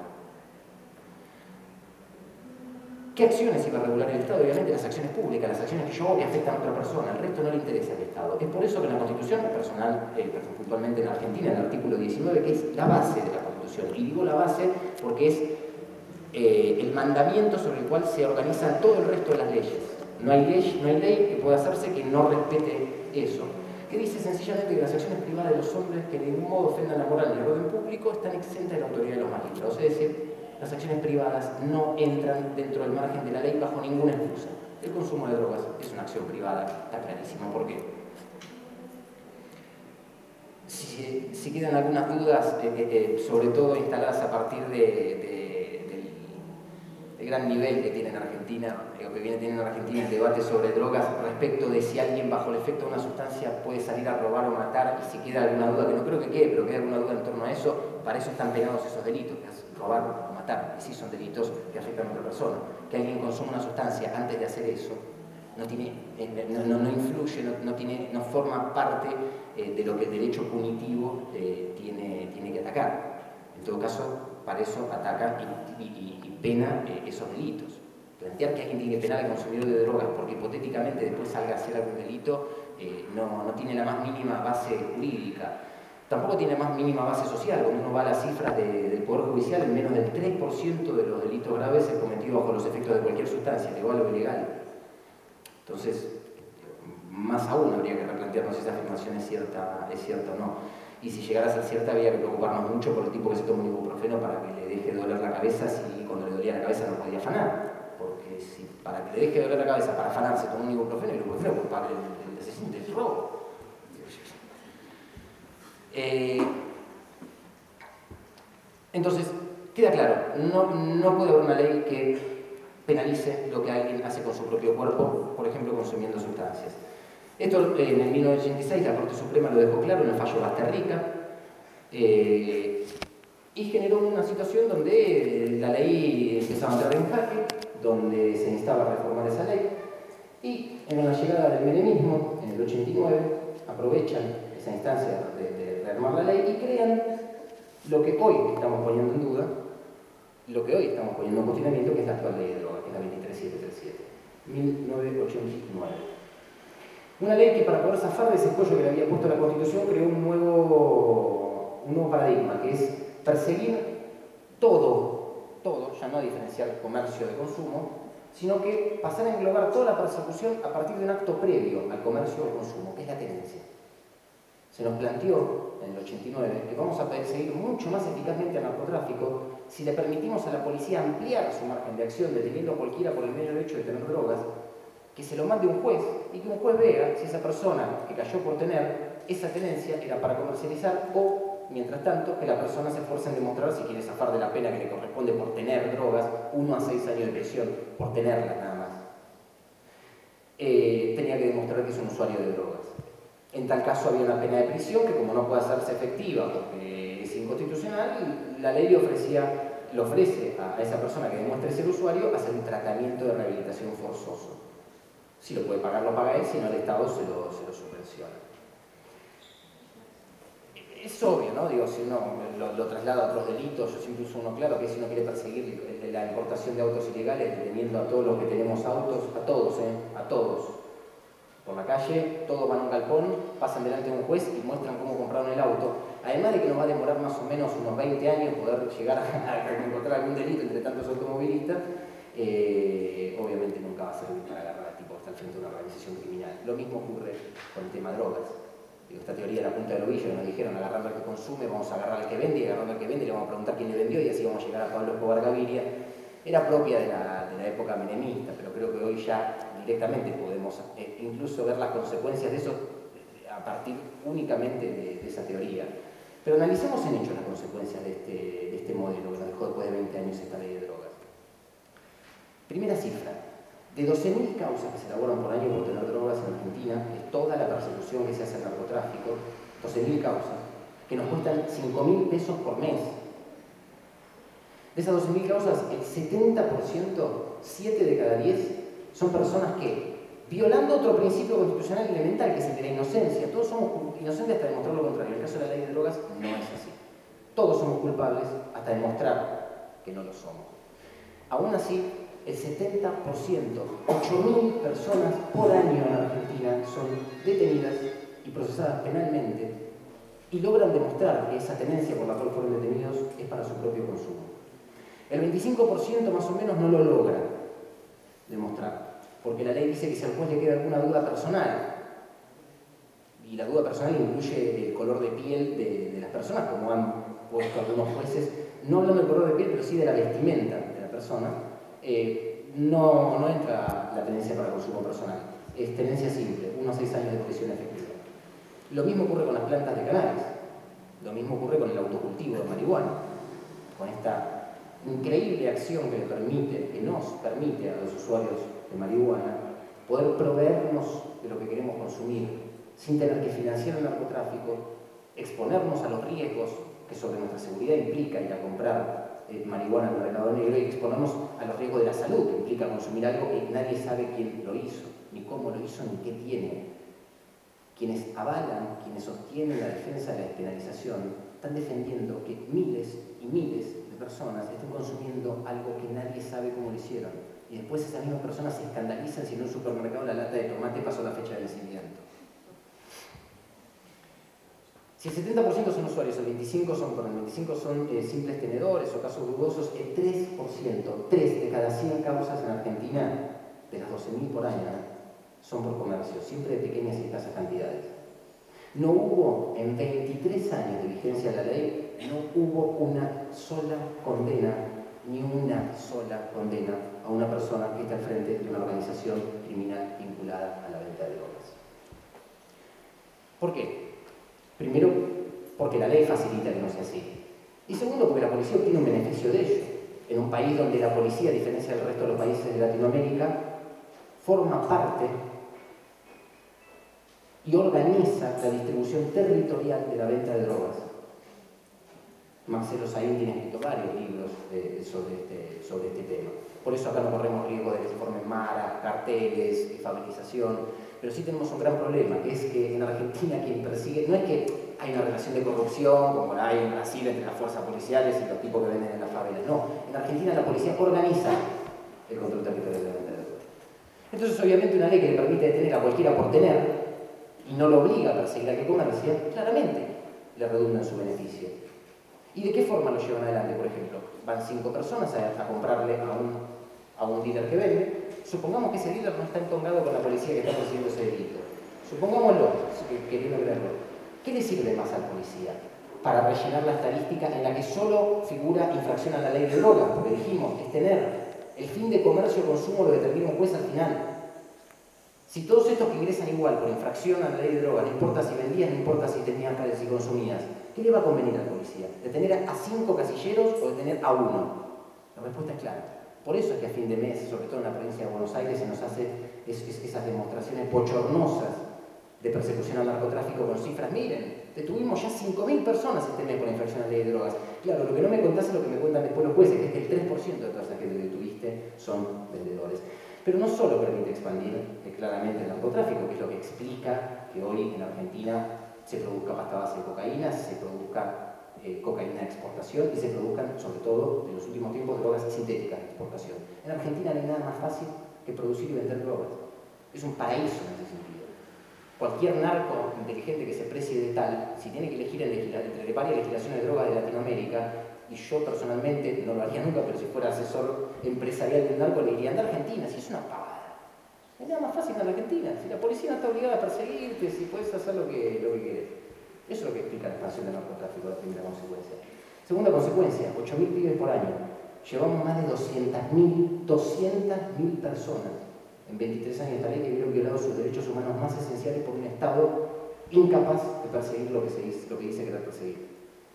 ¿Qué acciones iba a regular el Estado? Obviamente las acciones públicas, las acciones que yo hago que afectan a otra persona. Al resto no le interesa el Estado. Es por eso que en la Constitución personal, puntualmente en Argentina, en el artículo 19, que es la base de la Constitución, y digo la base porque es el mandamiento sobre el cual se organizan todo el resto de las leyes. No hay ley que pueda hacerse que no respete eso. Que dice sencillamente que las acciones privadas de los hombres que de ningún modo ofendan la moral y el orden público están exentas de la autoridad de los magistrados. Es decir, las acciones privadas no entran dentro del margen de la ley bajo ninguna excusa. El consumo de drogas es una acción privada, está clarísimo por qué. Si quedan algunas dudas, sobre todo instaladas a partir del gran nivel que tiene en Argentina, que viene teniendo en Argentina el debate sobre drogas respecto de si alguien bajo el efecto de una sustancia puede salir a robar o matar, y si queda alguna duda, que no creo que quede, pero queda alguna duda en torno a eso, para eso están pegados esos delitos, que es robar o matar, y sí son delitos que afectan a otra persona. Que alguien consuma una sustancia antes de hacer eso no influye, no forma parte de lo que el derecho punitivo tiene que atacar. En todo caso, para eso ataca y pena esos delitos. Plantear que alguien tiene que penar al consumidor de drogas porque hipotéticamente después salga a hacer algún delito no tiene la más mínima base jurídica. Tampoco tiene la más mínima base social. Cuando uno va a las cifras del Poder Judicial, en menos del 3% de los delitos graves es cometido bajo los efectos de cualquier sustancia, legal o ilegal. Entonces, más aún habría que replantearnos si esa afirmación es cierta o no. Y si llegara a ser cierta, habría que preocuparnos mucho por el tipo que se toma un ibuprofeno para que le deje de doler la cabeza, si cuando le dolía la cabeza no podía afanar. Porque si para que le deje de doler la cabeza para afanar se toma un ibuprofeno, el ibuprofeno es culpable del asesino, del robo. Entonces, queda claro, no puede haber una ley que penalice lo que alguien hace con su propio cuerpo, por ejemplo, consumiendo sustancias. Esto en el 1986 la Corte Suprema lo dejó claro en el fallo Basterrica, y generó una situación donde la ley empezaba a entrar en jaque, donde se necesitaba reformar esa ley, y en la llegada del menemismo, en el 89, aprovechan esa instancia de rearmar la ley y crean lo que hoy estamos poniendo en duda, lo que hoy estamos poniendo en cuestionamiento, que es la actual ley de drogas, que es la 23737, 1989. Una ley que, para poder zafar de ese escollo que le había puesto la Constitución, creó un nuevo paradigma, que es perseguir todo, ya no diferenciar comercio de consumo, sino que pasar a englobar toda la persecución a partir de un acto previo al comercio o consumo, que es la tenencia. Se nos planteó en el 89 que vamos a perseguir mucho más eficazmente al narcotráfico si le permitimos a la policía ampliar su margen de acción deteniendo a cualquiera por el mero hecho de tener drogas, que se lo mande un juez y que un juez vea si esa persona que cayó por tener esa tenencia era para comercializar o, mientras tanto, que la persona se esfuerce en demostrar si quiere zafar de la pena que le corresponde por tener drogas, 1 a 6 años de prisión por tenerlas nada más. Tenía que demostrar que es un usuario de drogas. En tal caso había una pena de prisión que, como no puede hacerse efectiva porque es inconstitucional, la ley le ofrece a esa persona que demuestre ser usuario hacer un tratamiento de rehabilitación forzoso. Si lo puede pagar, lo paga él, si no, el Estado se lo subvenciona. Es obvio, ¿no? Digo, si uno lo traslada a otros delitos, yo siempre uso uno claro, que si uno quiere perseguir la importación de autos ilegales, deteniendo a todos los que tenemos autos, a todos, por la calle, todos van a un galpón, pasan delante de un juez y muestran cómo compraron el auto. Además de que nos va a demorar más o menos unos 20 años poder llegar a encontrar algún delito entre tantos automovilistas, obviamente nunca va a servir para agarrar al tipo que está al frente de una organización criminal. Lo mismo ocurre con el tema drogas. Digo, esta teoría de la punta del ovillo que nos dijeron, agarrando al que consume, vamos a agarrar al que vende, y agarrando al que vende le vamos a preguntar quién le vendió y así vamos a llegar a Pablo Escobar Gaviria. Era propia de la época menemista, pero creo que hoy ya directamente podemos incluso ver las consecuencias de eso a partir únicamente de esa teoría. Pero analicemos en hecho las consecuencias de este modelo que nos dejó después de 20 años esta ley de drogas. Primera cifra, de 12.000 causas que se elaboran por año por tener drogas en Argentina, que es toda la persecución que se hace al narcotráfico, 12.000 causas, que nos cuestan 5.000 pesos por mes. De esas 12.000 causas, el 70%, 7 de cada 10, son personas que, violando otro principio constitucional elemental, que es el de la inocencia, todos somos inocentes hasta demostrar lo contrario. En el caso de la ley de drogas, no es así. Todos somos culpables hasta demostrar que no lo somos. Aún así, el 70%, 8.000 personas por año en Argentina son detenidas y procesadas penalmente y logran demostrar que esa tenencia por la cual fueron detenidos es para su propio consumo. El 25% más o menos no lo logra demostrar, porque la ley dice que si al juez le queda alguna duda personal, y la duda personal incluye el color de piel de las personas, como han puesto algunos jueces, no hablando del color de piel, pero sí de la vestimenta de la persona, no entra la tenencia para consumo personal. Es tenencia simple, 1 a 6 años de prisión efectiva. Lo mismo ocurre con las plantas de cannabis, lo mismo ocurre con el autocultivo de marihuana, con esta increíble acción que nos permite a los usuarios de marihuana poder proveernos de lo que queremos consumir sin tener que financiar el narcotráfico, exponernos a los riesgos que sobre nuestra seguridad implica ir a comprar marihuana en el mercado negro y exponernos a los riesgos de la salud que implica consumir algo que nadie sabe quién lo hizo, ni cómo lo hizo, ni qué tiene. Quienes avalan, quienes sostienen la defensa de la despenalización, están defendiendo que miles y miles de personas estén consumiendo algo que nadie sabe cómo lo hicieron. Y después esas mismas personas se escandalizan si en un supermercado la lata de tomate pasó la fecha de vencimiento. Si el 70% son usuarios, el 25% son simples tenedores o casos dudosos, el 3%, 3 de cada 100 causas en Argentina, de las 12.000 por año, son por comercio, siempre de pequeñas y escasas cantidades. No hubo, en 23 años de vigencia de la ley, no hubo una sola condena, ni una sola condena a una persona que está al frente de una organización criminal vinculada a la venta de drogas. ¿Por qué? Primero, porque la ley facilita que no sea así. Y segundo, porque la policía obtiene un beneficio de ello. En un país donde la policía, a diferencia del resto de los países de Latinoamérica, forma parte y organiza la distribución territorial de la venta de drogas. Marcelo Saín tiene escrito varios libros sobre este tema. Por eso acá no corremos riesgo de que se formen maras, carteles, fabricación, pero sí tenemos un gran problema, que es que en Argentina quien persigue, no es que hay una relación de corrupción, como la hay en Brasil entre las fuerzas policiales y los tipos que venden en las favelas. No, en Argentina la policía organiza el control territorial de la venta de drogas. Entonces, obviamente, una ley que le permite detener a cualquiera por tener y no lo obliga a perseguir a que comercia, claramente le redunda en su beneficio. ¿Y de qué forma lo llevan adelante? Por ejemplo, van 5 personas a comprarle a un dealer que vende. Supongamos que ese dealer no está entongado con la policía que está persiguiendo ese delito. Supongámoslo, queriendo creerlo. ¿Qué le sirve más al policía? Para rellenar la estadística en la que solo figura infracción a la ley de drogas, porque dijimos, es tener. El fin de comercio o consumo lo determina un juez al final. Si todos estos que ingresan igual por infracción a la ley de drogas, no importa si vendías, no importa si tenías pares y consumías, ¿qué le va a convenir al policía? ¿Detener a 5 casilleros o detener a 1? La respuesta es clara. Por eso es que a fin de mes, sobre todo en la provincia de Buenos Aires, se nos hace esas demostraciones bochornosas de persecución al narcotráfico con cifras. Miren, detuvimos ya 5.000 personas este mes por infracción a la ley de drogas. Claro, lo que no me contás es lo que me cuentan después los jueces, que es que el 3% de todas las que detuviste son vendedores. Pero no solo permite expandir claramente el narcotráfico, que es lo que explica que hoy en Argentina se produzca pasta base de cocaína, se produzca cocaína de exportación y se produzcan, sobre todo, en los últimos tiempos, drogas sintéticas de exportación. En Argentina no hay nada más fácil que producir y vender drogas. Es un paraíso en ese sentido. Cualquier narco inteligente que se precie de tal, si tiene que elegir entre varias legislaciones de drogas de Latinoamérica, y yo personalmente no lo haría nunca, pero si fuera asesor empresarial del narco, le diría, anda a Argentina, si es una pavada. Es nada más fácil en Argentina, si la policía no está obligada a perseguirte, si puedes hacer lo que querés. Eso es lo que explica la expansión del narcotráfico, la primera consecuencia. Segunda consecuencia, 8.000 pibes por año. Llevamos más de 200.000 personas en 23 años de esta ley que vieron violados sus derechos humanos más esenciales por un Estado incapaz de perseguir lo que dice querer perseguir.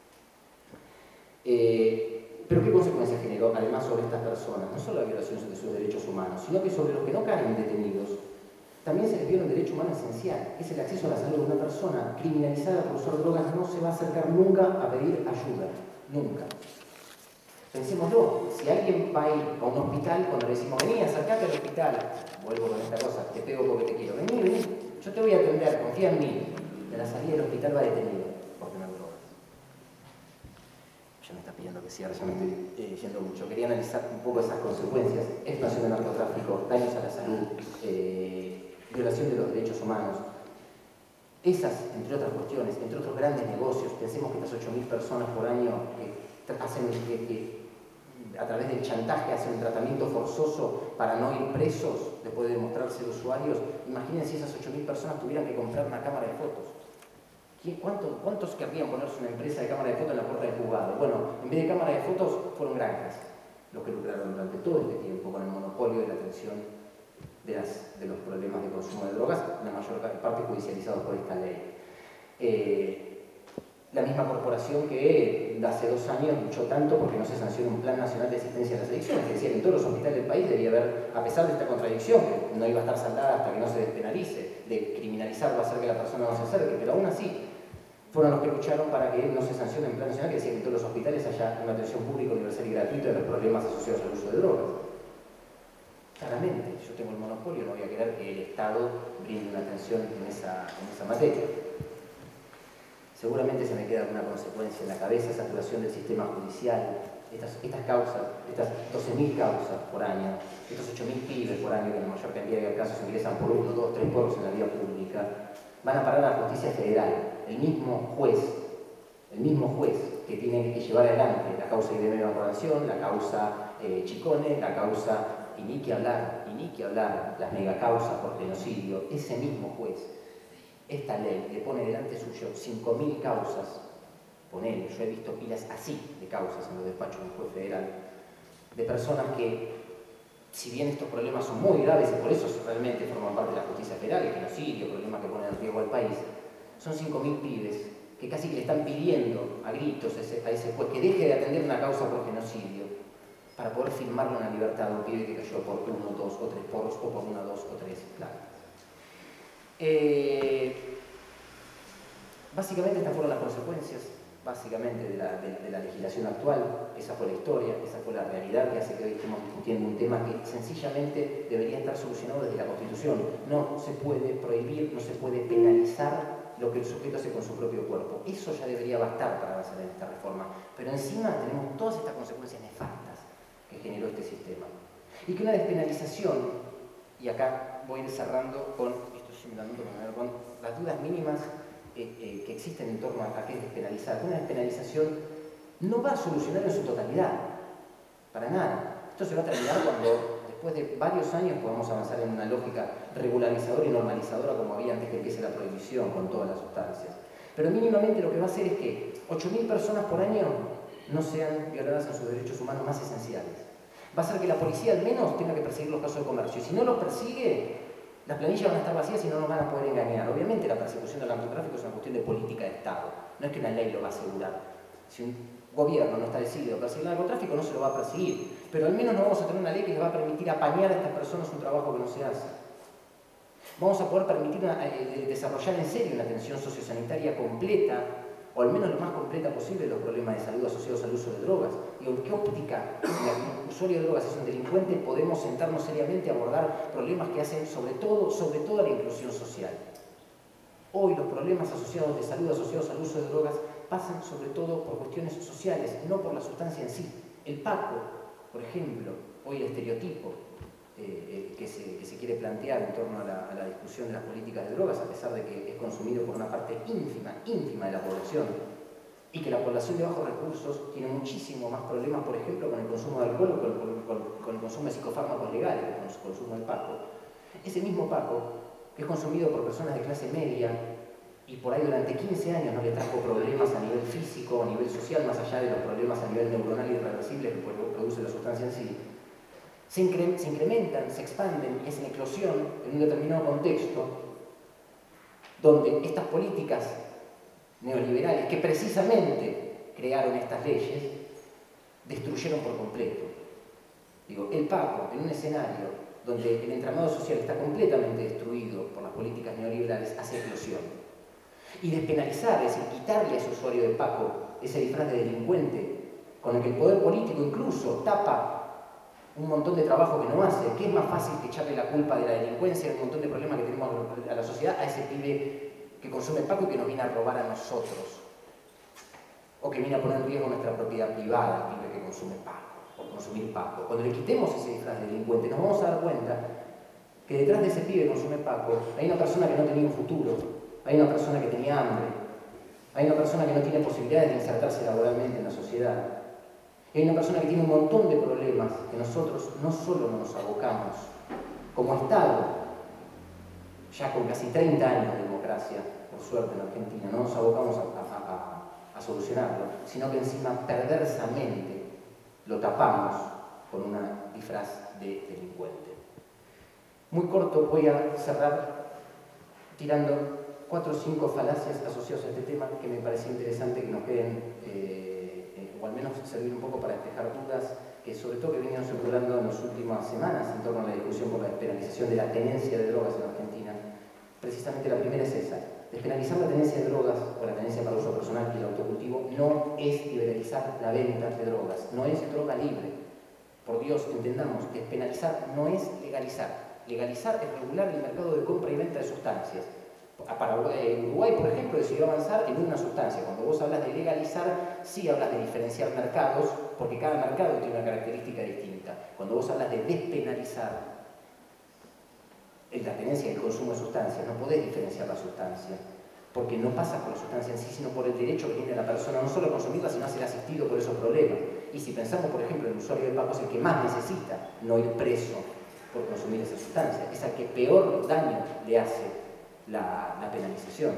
Pero ¿qué consecuencias generó además sobre estas personas? No solo la violación de sus derechos humanos, sino que sobre los que no caen detenidos, también se les viola un derecho humano esencial, que es el acceso a la salud de una persona criminalizada por usar drogas. No se va a acercar nunca a pedir ayuda, nunca. Pensémoslo, si alguien va a ir a un hospital, cuando le decimos, vení, acercate al hospital, vuelvo con esta cosa, te pego porque te quiero, vení, yo te voy a atender, confía en mí. De la salida del hospital va detenido por tener drogas. Ya me está pidiendo que siga, ya me estoy yendo mucho. Quería analizar un poco esas consecuencias: expansión del narcotráfico, daños a la salud, violación de los derechos humanos. Esas, entre otras cuestiones, entre otros grandes negocios. Pensemos que estas 8.000 personas por año que a través del chantaje hacen un tratamiento forzoso para no ir presos después de demostrarse los usuarios. Imagínense si esas 8.000 personas tuvieran que comprar una cámara de fotos. ¿Cuántos querrían ponerse una empresa de cámara de fotos en la puerta del juzgado? Bueno, en vez de cámara de fotos, fueron granjas los que lucraron durante todo este tiempo con el monopolio de la atención de los problemas de consumo de drogas, la mayor parte judicializados por esta ley. La misma corporación que hace 2 años luchó tanto porque no se sanciona un plan nacional de asistencia a las adicciones, que decía que en todos los hospitales del país debía haber, a pesar de esta contradicción, que no iba a estar saldada hasta que no se despenalice, de criminalizar o hacer que la persona no se acerque, pero aún así fueron los que lucharon para que no se sancione un plan nacional que decía que en todos los hospitales haya una atención pública, universal y gratuita de los problemas asociados al uso de drogas. Claramente, yo tengo el monopolio, no voy a querer que el Estado brinde una atención en esa materia. Seguramente se me queda alguna consecuencia en la cabeza: saturación del sistema judicial, estas causas, estas 12.000 causas por año, estos 8.000 pibes por año, que en la mayor cantidad de casos ingresan por 1, 2, 3 poros en la vía pública, van a parar a la justicia federal. El mismo juez que tiene que llevar adelante la causa IBM Evaporación, la causa Chicone, la causa, y ni que hablar, las megacausas por genocidio, ese mismo juez, esta ley le pone delante suyo 5.000 causas. Ponele, yo he visto pilas así de causas en los despachos del juez federal, de personas que, si bien estos problemas son muy graves y por eso realmente forman parte de la justicia federal, el genocidio, problemas que ponen en riesgo al país, son 5.000 pibes que casi que le están pidiendo a gritos a ese juez que deje de atender una causa por genocidio para poder firmarle una libertad a un pibe que cayó por 1, 2 o 3 porros o por 1, 2 o 3 placas. Básicamente estas fueron las consecuencias de la legislación actual. Esa fue la historia, esa fue la realidad que hace que hoy estemos discutiendo un tema que sencillamente debería estar solucionado desde la Constitución. No se puede prohibir, no se puede penalizar lo que el sujeto hace con su propio cuerpo. Eso ya debería bastar para avanzar en esta reforma. Pero encima tenemos todas estas consecuencias nefastas que generó este sistema. Y que una despenalización, y acá voy a ir cerrando con, con las dudas mínimas que existen en torno a qué es despenalizar. Una despenalización no va a solucionar en su totalidad, para nada. Esto se va a terminar cuando, después de varios años, podamos avanzar en una lógica regularizadora y normalizadora como había antes que empiece la prohibición con todas las sustancias. Pero mínimamente lo que va a hacer es que 8.000 personas por año no sean violadas en sus derechos humanos más esenciales. Va a hacer que la policía al menos tenga que perseguir los casos de comercio. Y si no los persigue, las planillas van a estar vacías y no nos van a poder engañar. Obviamente la persecución del narcotráfico es una cuestión de política de Estado. No es que una ley lo va a asegurar. Si un gobierno no está decidido a perseguir el narcotráfico, no se lo va a perseguir. Pero al menos no vamos a tener una ley que les va a permitir apañar a estas personas un trabajo que no se hace. Vamos a poder permitir desarrollar en serio una atención sociosanitaria completa, o al menos lo más completa posible, los problemas de salud asociados al uso de drogas. Y en qué óptica, si el usuario de drogas es un delincuente, podemos sentarnos seriamente a abordar problemas que hacen sobre todo a la inclusión social. Hoy los problemas asociados de salud asociados al uso de drogas pasan sobre todo por cuestiones sociales, no por la sustancia en sí. El Paco, por ejemplo, hoy el estereotipo que se quiere plantear en torno a la discusión de las políticas de drogas, a pesar de que es consumido por una parte ínfima de la población, y que la población de bajos recursos tiene muchísimo más problemas, por ejemplo, con el consumo de alcohol o con el consumo de psicofármacos legales, con el consumo del Paco. Ese mismo Paco, que es consumido por personas de clase media, y por ahí durante 15 años no le trajo problemas a nivel físico, a nivel social, más allá de los problemas a nivel neuronal irreversibles que produce la sustancia en sí, se incrementan, se expanden y hacen eclosión en un determinado contexto donde estas políticas neoliberales que precisamente crearon estas leyes destruyeron por completo. Digo, el Paco, en un escenario donde el entramado social está completamente destruido por las políticas neoliberales, hace eclosión. Y despenalizar, es decir, quitarle a ese usuario de Paco ese disfraz de delincuente con el que el poder político incluso tapa un montón de trabajo que no hace, que es más fácil que echarle la culpa de la delincuencia, un montón de problemas que tenemos a la sociedad, a ese pibe que consume Paco y que nos viene a robar a nosotros, o que viene a poner en riesgo nuestra propiedad privada, el pibe que consume Paco, o consumir Paco. Cuando le quitemos ese disfraz de delincuente, nos vamos a dar cuenta que detrás de ese pibe que consume Paco hay una persona que no tenía un futuro, hay una persona que tenía hambre, hay una persona que no tiene posibilidades de insertarse laboralmente en la sociedad. Y hay una persona que tiene un montón de problemas que nosotros no solo no nos abocamos como Estado, ya con casi 30 años de democracia, por suerte en Argentina, no nos abocamos a solucionarlo, sino que encima perversamente lo tapamos con una disfraz de delincuente. Muy corto, voy a cerrar tirando 4 o 5 falacias asociadas a este tema que me parece interesante que nos queden, o al menos servir un poco para despejar dudas que sobre todo que venían circulando en las últimas semanas en torno a la discusión por la despenalización de la tenencia de drogas en Argentina. Precisamente la primera es esa. Despenalizar la tenencia de drogas o la tenencia para uso personal y el autocultivo no es liberalizar la venta de drogas, no es droga libre. Por Dios, entendamos, despenalizar no es legalizar. Legalizar es regular el mercado de compra y venta de sustancias. Uruguay, por ejemplo, decidió avanzar en una sustancia. Cuando vos hablas de legalizar, sí hablas de diferenciar mercados, porque cada mercado tiene una característica distinta. Cuando vos hablas de despenalizar la tenencia y el consumo de sustancias, no podés diferenciar la sustancia, porque no pasa por la sustancia en sí, sino por el derecho que tiene la persona, no solo a consumirla, sino a ser asistido por esos problemas. Y si pensamos, por ejemplo, en el usuario de Paco, es el que más necesita no ir preso por consumir esa sustancia, es al que peor daño le hace la penalización.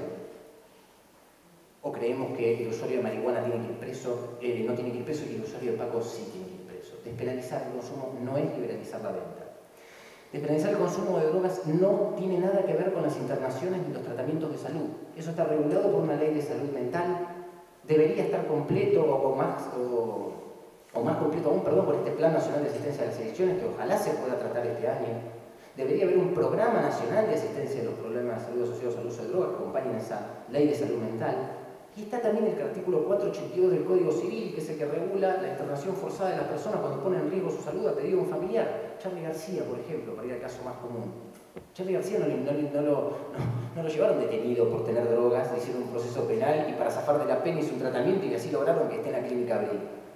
O creemos que el usuario de marihuana tiene que ir preso, no tiene que ir preso, y el usuario de Paco sí tiene que ir preso. Despenalizar el consumo no es liberalizar la venta. Despenalizar el consumo de drogas no tiene nada que ver con las internaciones ni los tratamientos de salud. Eso está regulado por una ley de salud mental. Debería estar completo o más completo aún, por este Plan Nacional de Asistencia a las Adicciones, que ojalá se pueda tratar este año. Debería haber un programa nacional de asistencia a los problemas de salud asociados al uso de drogas que acompañen esa ley de salud mental. Y está también el artículo 482 del Código Civil, que es el que regula la internación forzada de las personas cuando ponen en riesgo su salud a pedido de un familiar. Charly García, por ejemplo, para ir al caso más común. Charly García no lo llevaron detenido por tener drogas, le hicieron un proceso penal y para zafar de la pena hizo un tratamiento y así lograron que esté en la clínica Abril.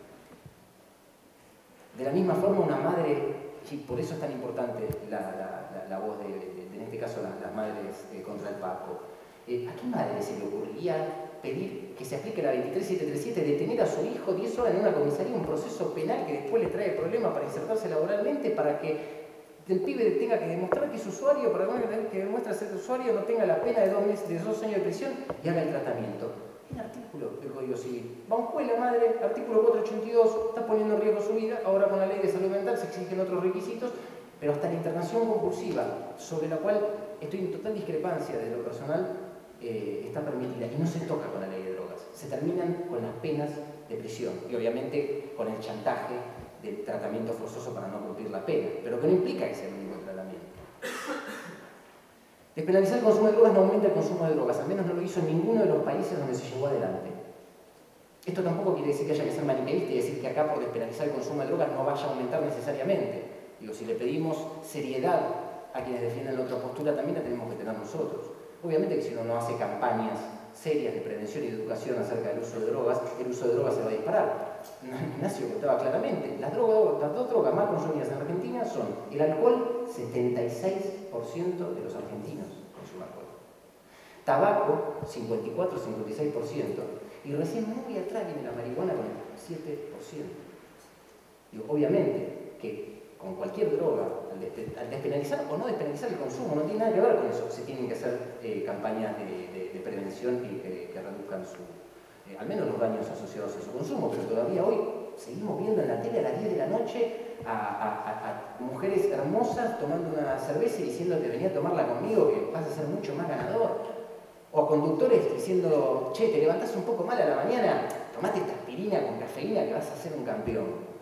De la misma forma, una madre, y por eso es tan importante la voz en este caso, las madres contra el Paco. ¿A qué madre se le ocurriría pedir que se aplique la 23737, detener a su hijo 10 horas en una comisaría, un proceso penal que después le trae problemas para insertarse laboralmente, para que el pibe tenga que demostrar que es usuario, para que demuestre ser usuario, no tenga la pena de 2 meses, de 2 años de prisión y haga el tratamiento? Un artículo del Código Civil. Va un juez, la madre, artículo 482, está poniendo en riesgo su vida, ahora con la ley de salud mental se exigen otros requisitos, pero hasta la internación compulsiva, sobre la cual estoy en total discrepancia de lo personal, está permitida y no se toca con la ley de drogas. Se terminan con las penas de prisión y obviamente con el chantaje del tratamiento forzoso para no cumplir la pena, pero que no implica que sea el único tratamiento. Despenalizar el consumo de drogas no aumenta el consumo de drogas, al menos no lo hizo en ninguno de los países donde se llevó adelante. Esto tampoco quiere decir que haya que ser maniqueísta y decir que acá por despenalizar el consumo de drogas no vaya a aumentar necesariamente. Digo, si le pedimos seriedad a quienes defienden la otra postura, también la tenemos que tener nosotros. Obviamente que si uno no hace campañas serias de prevención y de educación acerca del uso de drogas, el uso de drogas se va a disparar. Ignacio contaba claramente, las dos drogas más consumidas en Argentina son el alcohol, 76% de los argentinos consumen alcohol. Tabaco, 54-56%. Y recién muy atrás viene la marihuana con el 7%. Digo, obviamente que con cualquier droga, al despenalizar o no despenalizar el consumo, no tiene nada que ver con eso. Se tienen que hacer campañas de prevención y que reduzcan al menos los daños asociados a su consumo, pero todavía hoy seguimos viendo en la tele a las 10 de la noche a mujeres hermosas tomando una cerveza y diciéndote venía a tomarla conmigo que vas a ser mucho más ganador. O a conductores diciendo, che, te levantás un poco mal a la mañana, tomate esta aspirina con cafeína que vas a ser un campeón.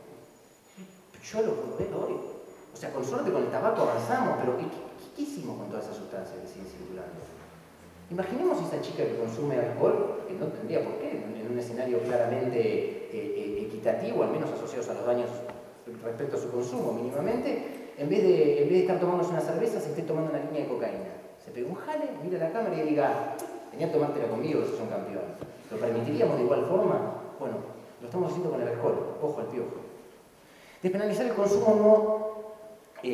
Yo lo puedo ver hoy. O sea, con suerte con el tabaco avanzamos, pero ¿qué hicimos con todas esas sustancias que siguen circulando? Imaginemos esa chica que consume alcohol, que no tendría por qué, en un escenario claramente equitativo, al menos asociados a los daños respecto a su consumo mínimamente, en vez de estar tomándose una cerveza, se esté tomando una línea de cocaína. Se pega un jale, mira la cámara y diga, venía a tomártela conmigo, que sos un campeón. ¿Lo permitiríamos de igual forma? Bueno, lo estamos haciendo con el alcohol, ojo al piojo. Despenalizar el consumo no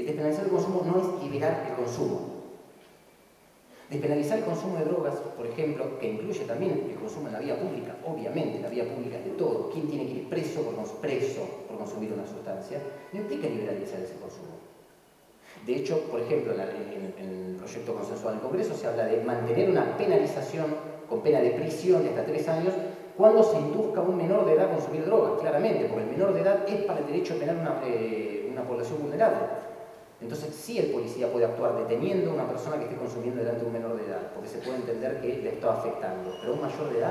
es liberar el consumo. Despenalizar el consumo de drogas, por ejemplo, que incluye también el consumo en la vía pública, obviamente la vía pública es de todo, ¿quién tiene que ir preso por consumir una sustancia? No implica liberalizar ese consumo. De hecho, por ejemplo, en el proyecto consensual del Congreso se habla de mantener una penalización con pena de prisión de hasta 3 años cuando se induzca a un menor de edad a consumir drogas, claramente, porque el menor de edad es para el derecho penal una población vulnerable. Entonces sí el policía puede actuar deteniendo a una persona que esté consumiendo delante de un menor de edad, porque se puede entender que le está afectando, pero un mayor de edad.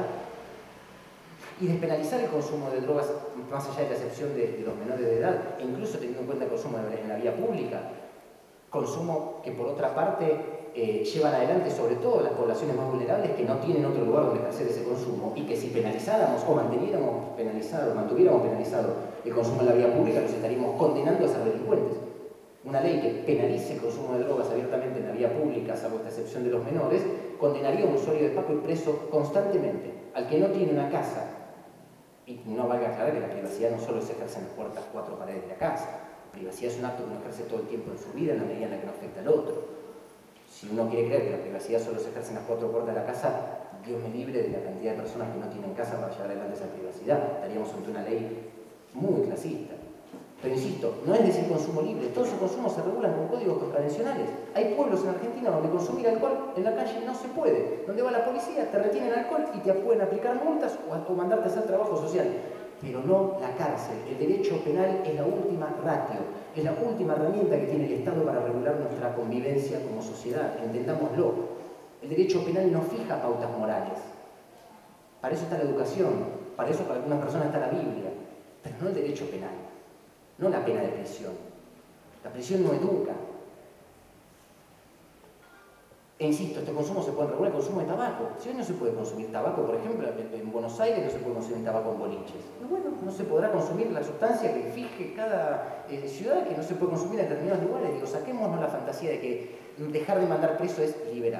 Y despenalizar el consumo de drogas, más allá de la excepción de los menores de edad, e incluso teniendo en cuenta el consumo en la vía pública, consumo que por otra parte llevan adelante sobre todo las poblaciones más vulnerables que no tienen otro lugar donde ejercer ese consumo y que si penalizáramos o mantuviéramos penalizado el consumo en la vía pública los estaríamos condenando a ser delincuentes. Una ley que penalice el consumo de drogas abiertamente en la vía pública, salvo esta excepción de los menores, condenaría a un usuario de Paco y preso constantemente. Al que no tiene una casa, y no valga aclarar que la privacidad no solo se ejerce en las 4 paredes de la casa, la privacidad es un acto que uno ejerce todo el tiempo en su vida en la medida en la que no afecta al otro. Si uno quiere creer que la privacidad solo se ejerce en las 4 puertas de la casa, Dios me libre de la cantidad de personas que no tienen casa para llevar adelante esa privacidad. Estaríamos ante una ley muy clasista. Pero insisto, no es decir consumo libre, todos esos consumos se regulan con códigos contravencionales. Hay pueblos en Argentina donde consumir alcohol en la calle no se puede, donde va la policía, te retienen alcohol y te pueden aplicar multas o mandarte a hacer trabajo social. Pero no la cárcel. El derecho penal es la última ratio, es la última herramienta que tiene el Estado para regular nuestra convivencia como sociedad, entendámoslo. El derecho penal no fija pautas morales. Para eso está la educación, para eso para algunas personas está la Biblia, pero no el derecho penal. No la pena de prisión. La prisión no educa. E insisto, este consumo se puede regular, el consumo de tabaco. Si hoy no se puede consumir tabaco, por ejemplo, en Buenos Aires no se puede consumir tabaco en boliches. Y bueno, no se podrá consumir la sustancia que fije cada ciudad, que no se puede consumir en determinados lugares. Digo, saquémonos la fantasía de que dejar de mandar preso es liberar.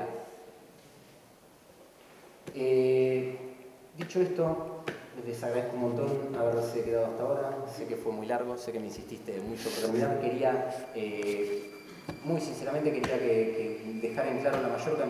Dicho esto, les agradezco un montón haberse quedado hasta ahora. Sé que fue muy largo, sé que me insististe mucho por terminar. Muy sinceramente quería que dejar en claro la mayor cantidad